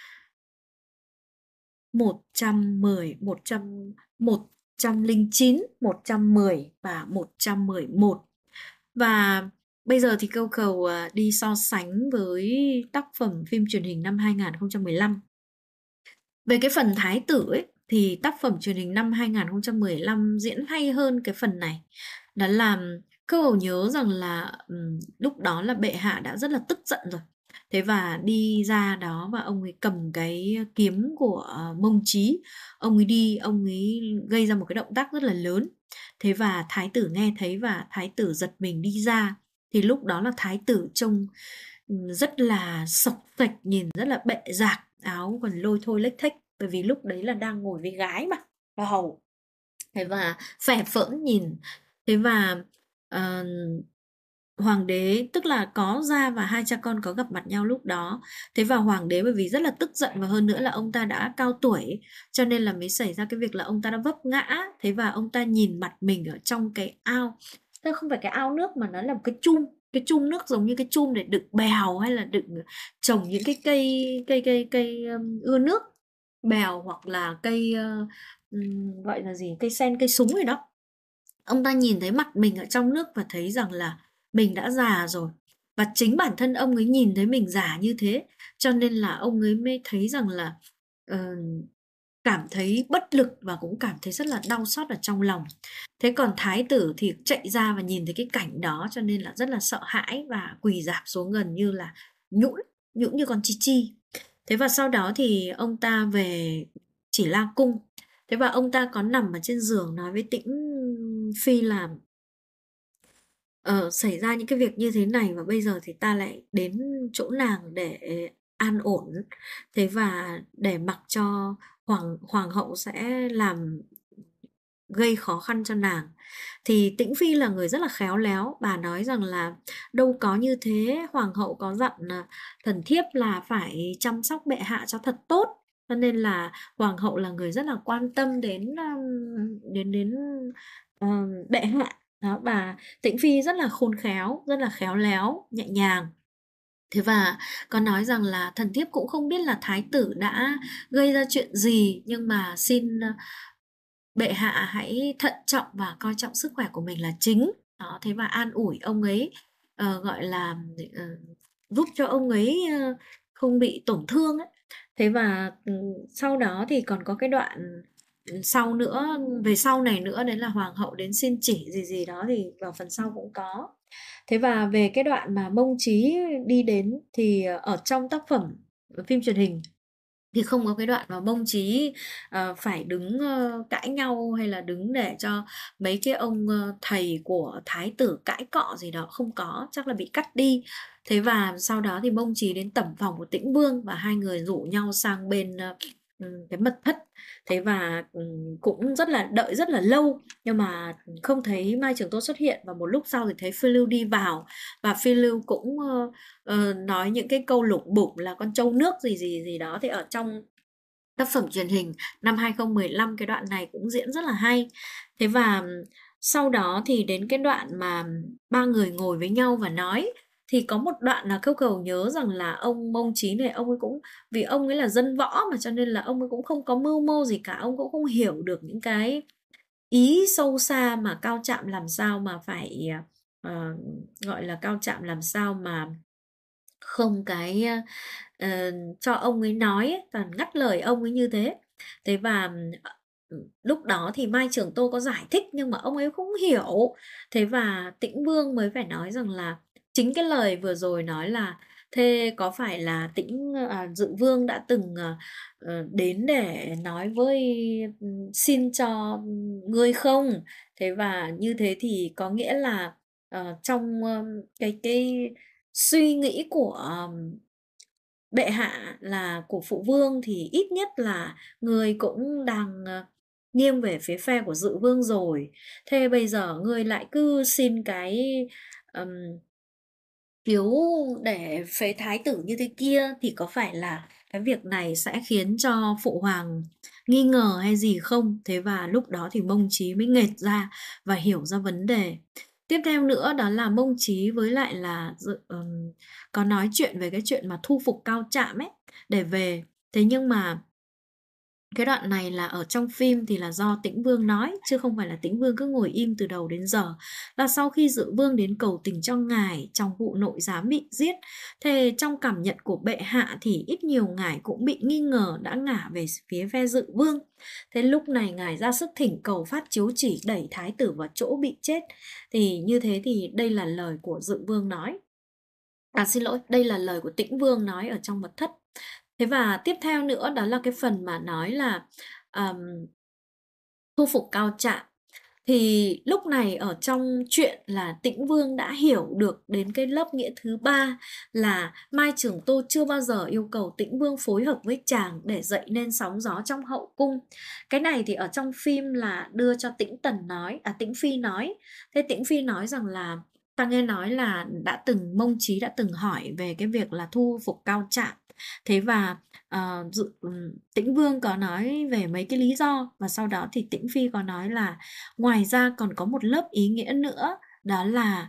110, 109, 110 và 111. Và bây giờ thì Câu Cầu đi so sánh với tác phẩm phim truyền hình năm 2015. Về cái phần Thái tử ấy, thì tác phẩm truyền hình năm 2015 diễn hay hơn cái phần này. Đó là Câu Cầu nhớ rằng là lúc đó là bệ hạ đã rất là tức giận rồi. Thế và đi ra đó và ông ấy cầm cái kiếm của Mông Chí. Ông ấy đi, ông ấy gây ra một cái động tác rất là lớn. Thế và Thái tử nghe thấy và Thái tử giật mình đi ra. Thì lúc đó là Thái tử trông rất là sộc sạch, nhìn rất là bệ rạc, áo còn lôi thôi lếch thếch. Bởi vì lúc đấy là đang ngồi với gái mà, là hầu. Thế và phè phỡn nhìn. Thế và hoàng đế, tức là có Gia và hai cha con có gặp mặt nhau lúc đó. Thế và hoàng đế bởi vì rất là tức giận và hơn nữa là ông ta đã cao tuổi, cho nên là mới xảy ra cái việc là ông ta đã vấp ngã. Thế và ông ta nhìn mặt mình ở trong cái ao, tức không phải cái ao nước mà nó là một cái chum nước giống như cái chum để đựng bèo hay là đựng trồng những cái cây ưa nước, bèo hoặc là cây gọi là gì, cây sen, cây súng rồi đó. Ông ta nhìn thấy mặt mình ở trong nước và thấy rằng là mình đã già rồi. Và chính bản thân ông ấy nhìn thấy mình già như thế, cho nên là ông ấy mới thấy rằng là cảm thấy bất lực và cũng cảm thấy rất là đau xót ở trong lòng. Thế còn thái tử thì chạy ra và nhìn thấy cái cảnh đó cho nên là rất là sợ hãi và quỳ rạp xuống gần như là nhũn nhũn như con chi chi. Thế và sau đó thì ông ta về Chỉ La cung. Thế và ông ta có nằm ở trên giường nói với Tĩnh Phi là xảy ra những cái việc như thế này và bây giờ thì ta lại đến chỗ nàng để an ổn. Thế và để mặc cho hoàng hậu sẽ làm gây khó khăn cho nàng. Thì Tĩnh Phi là người rất là khéo léo, bà nói rằng là đâu có như thế, hoàng hậu có dặn thần thiếp là phải chăm sóc bệ hạ cho thật tốt. Cho nên là hoàng hậu là người rất là quan tâm đến bệ hạ. Đó, bà Tĩnh Phi rất là khôn khéo, rất là khéo léo, nhẹ nhàng. Thế và có nói rằng là thần thiếp cũng không biết là thái tử đã gây ra chuyện gì, nhưng mà xin bệ hạ hãy thận trọng và coi trọng sức khỏe của mình là chính. Đó, thế và an ủi ông ấy, gọi là giúp cho ông ấy không bị tổn thương ấy. Thế và sau đó thì còn có cái đoạn sau nữa, về sau này nữa, đấy là hoàng hậu đến xin chỉ gì gì đó thì vào phần sau cũng có. Thế và về cái đoạn mà Mông Chí đi đến thì ở trong tác phẩm phim truyền hình thì không có cái đoạn mà Mông Chí phải đứng cãi nhau hay là đứng để cho mấy cái ông thầy của thái tử cãi cọ gì đó, không có, chắc là bị cắt đi. Thế và sau đó thì Mông Chí đến tẩm phòng của Tĩnh Vương và hai người rủ nhau sang bên cái mật thất. Thế và cũng đợi rất là lâu nhưng mà không thấy Mai Trường Tôn xuất hiện, và một lúc sau thì thấy Phiêu Lưu đi vào và Phiêu Lưu cũng nói những cái câu lủng bủng là con trâu nước gì gì gì đó. Thì ở trong tác phẩm truyền hình năm 2015 cái đoạn này cũng diễn rất là hay. Thế và sau đó thì đến cái đoạn mà ba người ngồi với nhau và nói, thì có một đoạn là Câu Cầu nhớ rằng là ông Mông Chí này, ông ấy cũng, vì ông ấy là dân võ mà cho nên là ông ấy cũng không có mưu mô gì cả, ông cũng không hiểu được những cái ý sâu xa mà Cao Trạm làm sao mà phải gọi là Cao Trạm làm sao mà không cái cho ông ấy nói ấy, toàn ngắt lời ông ấy như thế. Thế và lúc đó thì Mai Trường Tô có giải thích nhưng mà ông ấy không hiểu. Thế và Tĩnh Vương mới phải nói rằng là chính cái lời vừa rồi nói là thế có phải là Dự Vương đã từng đến để nói với xin cho ngươi không? Thế và như thế thì có nghĩa là trong cái suy nghĩ của bệ hạ là của phụ vương thì ít nhất là người cũng đang nghiêng về phía phe của Dự Vương rồi. Thế bây giờ người lại cứ xin cái um, phiếu để phế thái tử như thế kia, thì có phải là cái việc này sẽ khiến cho phụ hoàng nghi ngờ hay gì không? Thế và lúc đó thì Mông Chí mới nghệt ra và hiểu ra vấn đề. Tiếp theo nữa đó là Mông Chí với lại là có nói chuyện về cái chuyện mà thu phục Cao Trạm ấy để về. Thế nhưng mà cái đoạn này là ở trong phim thì là do Tĩnh Vương nói, chứ không phải là Tĩnh Vương cứ ngồi im từ đầu đến giờ. Là sau khi Dự Vương đến cầu tình cho ngài trong vụ nội giám bị giết, thế trong cảm nhận của bệ hạ thì ít nhiều ngài cũng bị nghi ngờ đã ngả về phía phe Dự Vương. Thế lúc này ngài ra sức thỉnh cầu phát chiếu chỉ đẩy thái tử vào chỗ bị chết. Thì như thế thì đây là lời của Dự Vương nói. Xin lỗi, đây là lời của Tĩnh Vương nói ở trong mật thất. Thế và tiếp theo nữa đó là cái phần mà nói là thu phục Cao Trạm. Thì lúc này ở trong chuyện là Tĩnh Vương đã hiểu được đến cái lớp nghĩa thứ ba là Mai Trường Tô chưa bao giờ yêu cầu Tĩnh Vương phối hợp với chàng để dậy nên sóng gió trong hậu cung. Cái này thì ở trong phim là đưa cho Tĩnh Phi nói. Thế Tĩnh Phi nói rằng là ta nghe nói là Mông Chí đã từng hỏi về cái việc là thu phục Cao Trạm. Thế và Tĩnh Vương có nói về mấy cái lý do, và sau đó thì Tĩnh Phi có nói là ngoài ra còn có một lớp ý nghĩa nữa, đó là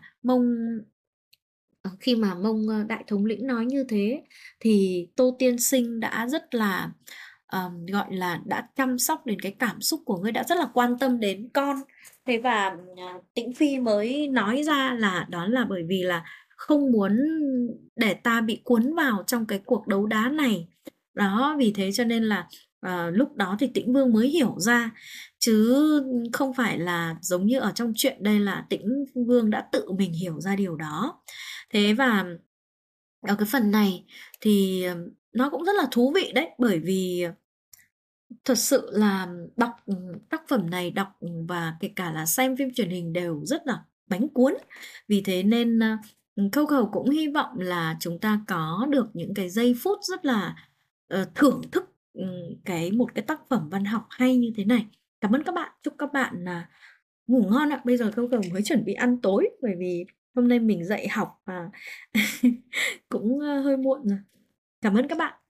khi mà Mông đại thống lĩnh nói như thế thì Tô Tiên Sinh đã rất là gọi là đã chăm sóc đến cái cảm xúc của ngươi, đã rất là quan tâm đến con. Thế và Tĩnh Phi mới nói ra là đó là bởi vì là không muốn để ta bị cuốn vào trong cái cuộc đấu đá này. Đó, vì thế cho nên là Lúc đó thì Tĩnh Vương mới hiểu ra, chứ không phải là giống như ở trong truyện đây là Tĩnh Vương đã tự mình hiểu ra điều đó. Thế và ở cái phần này thì nó cũng rất là thú vị đấy, bởi vì thật sự là đọc tác phẩm này, đọc và kể cả là xem phim truyền hình đều rất là bánh cuốn. Vì thế nên Coco cũng hy vọng là chúng ta có được những cái giây phút rất là thưởng thức một cái tác phẩm văn học hay như thế này. Cảm ơn các bạn, chúc các bạn ngủ ngon ạ. Bây giờ Coco mới chuẩn bị ăn tối, bởi vì hôm nay mình dạy học và cũng hơi muộn rồi. Cảm ơn các bạn.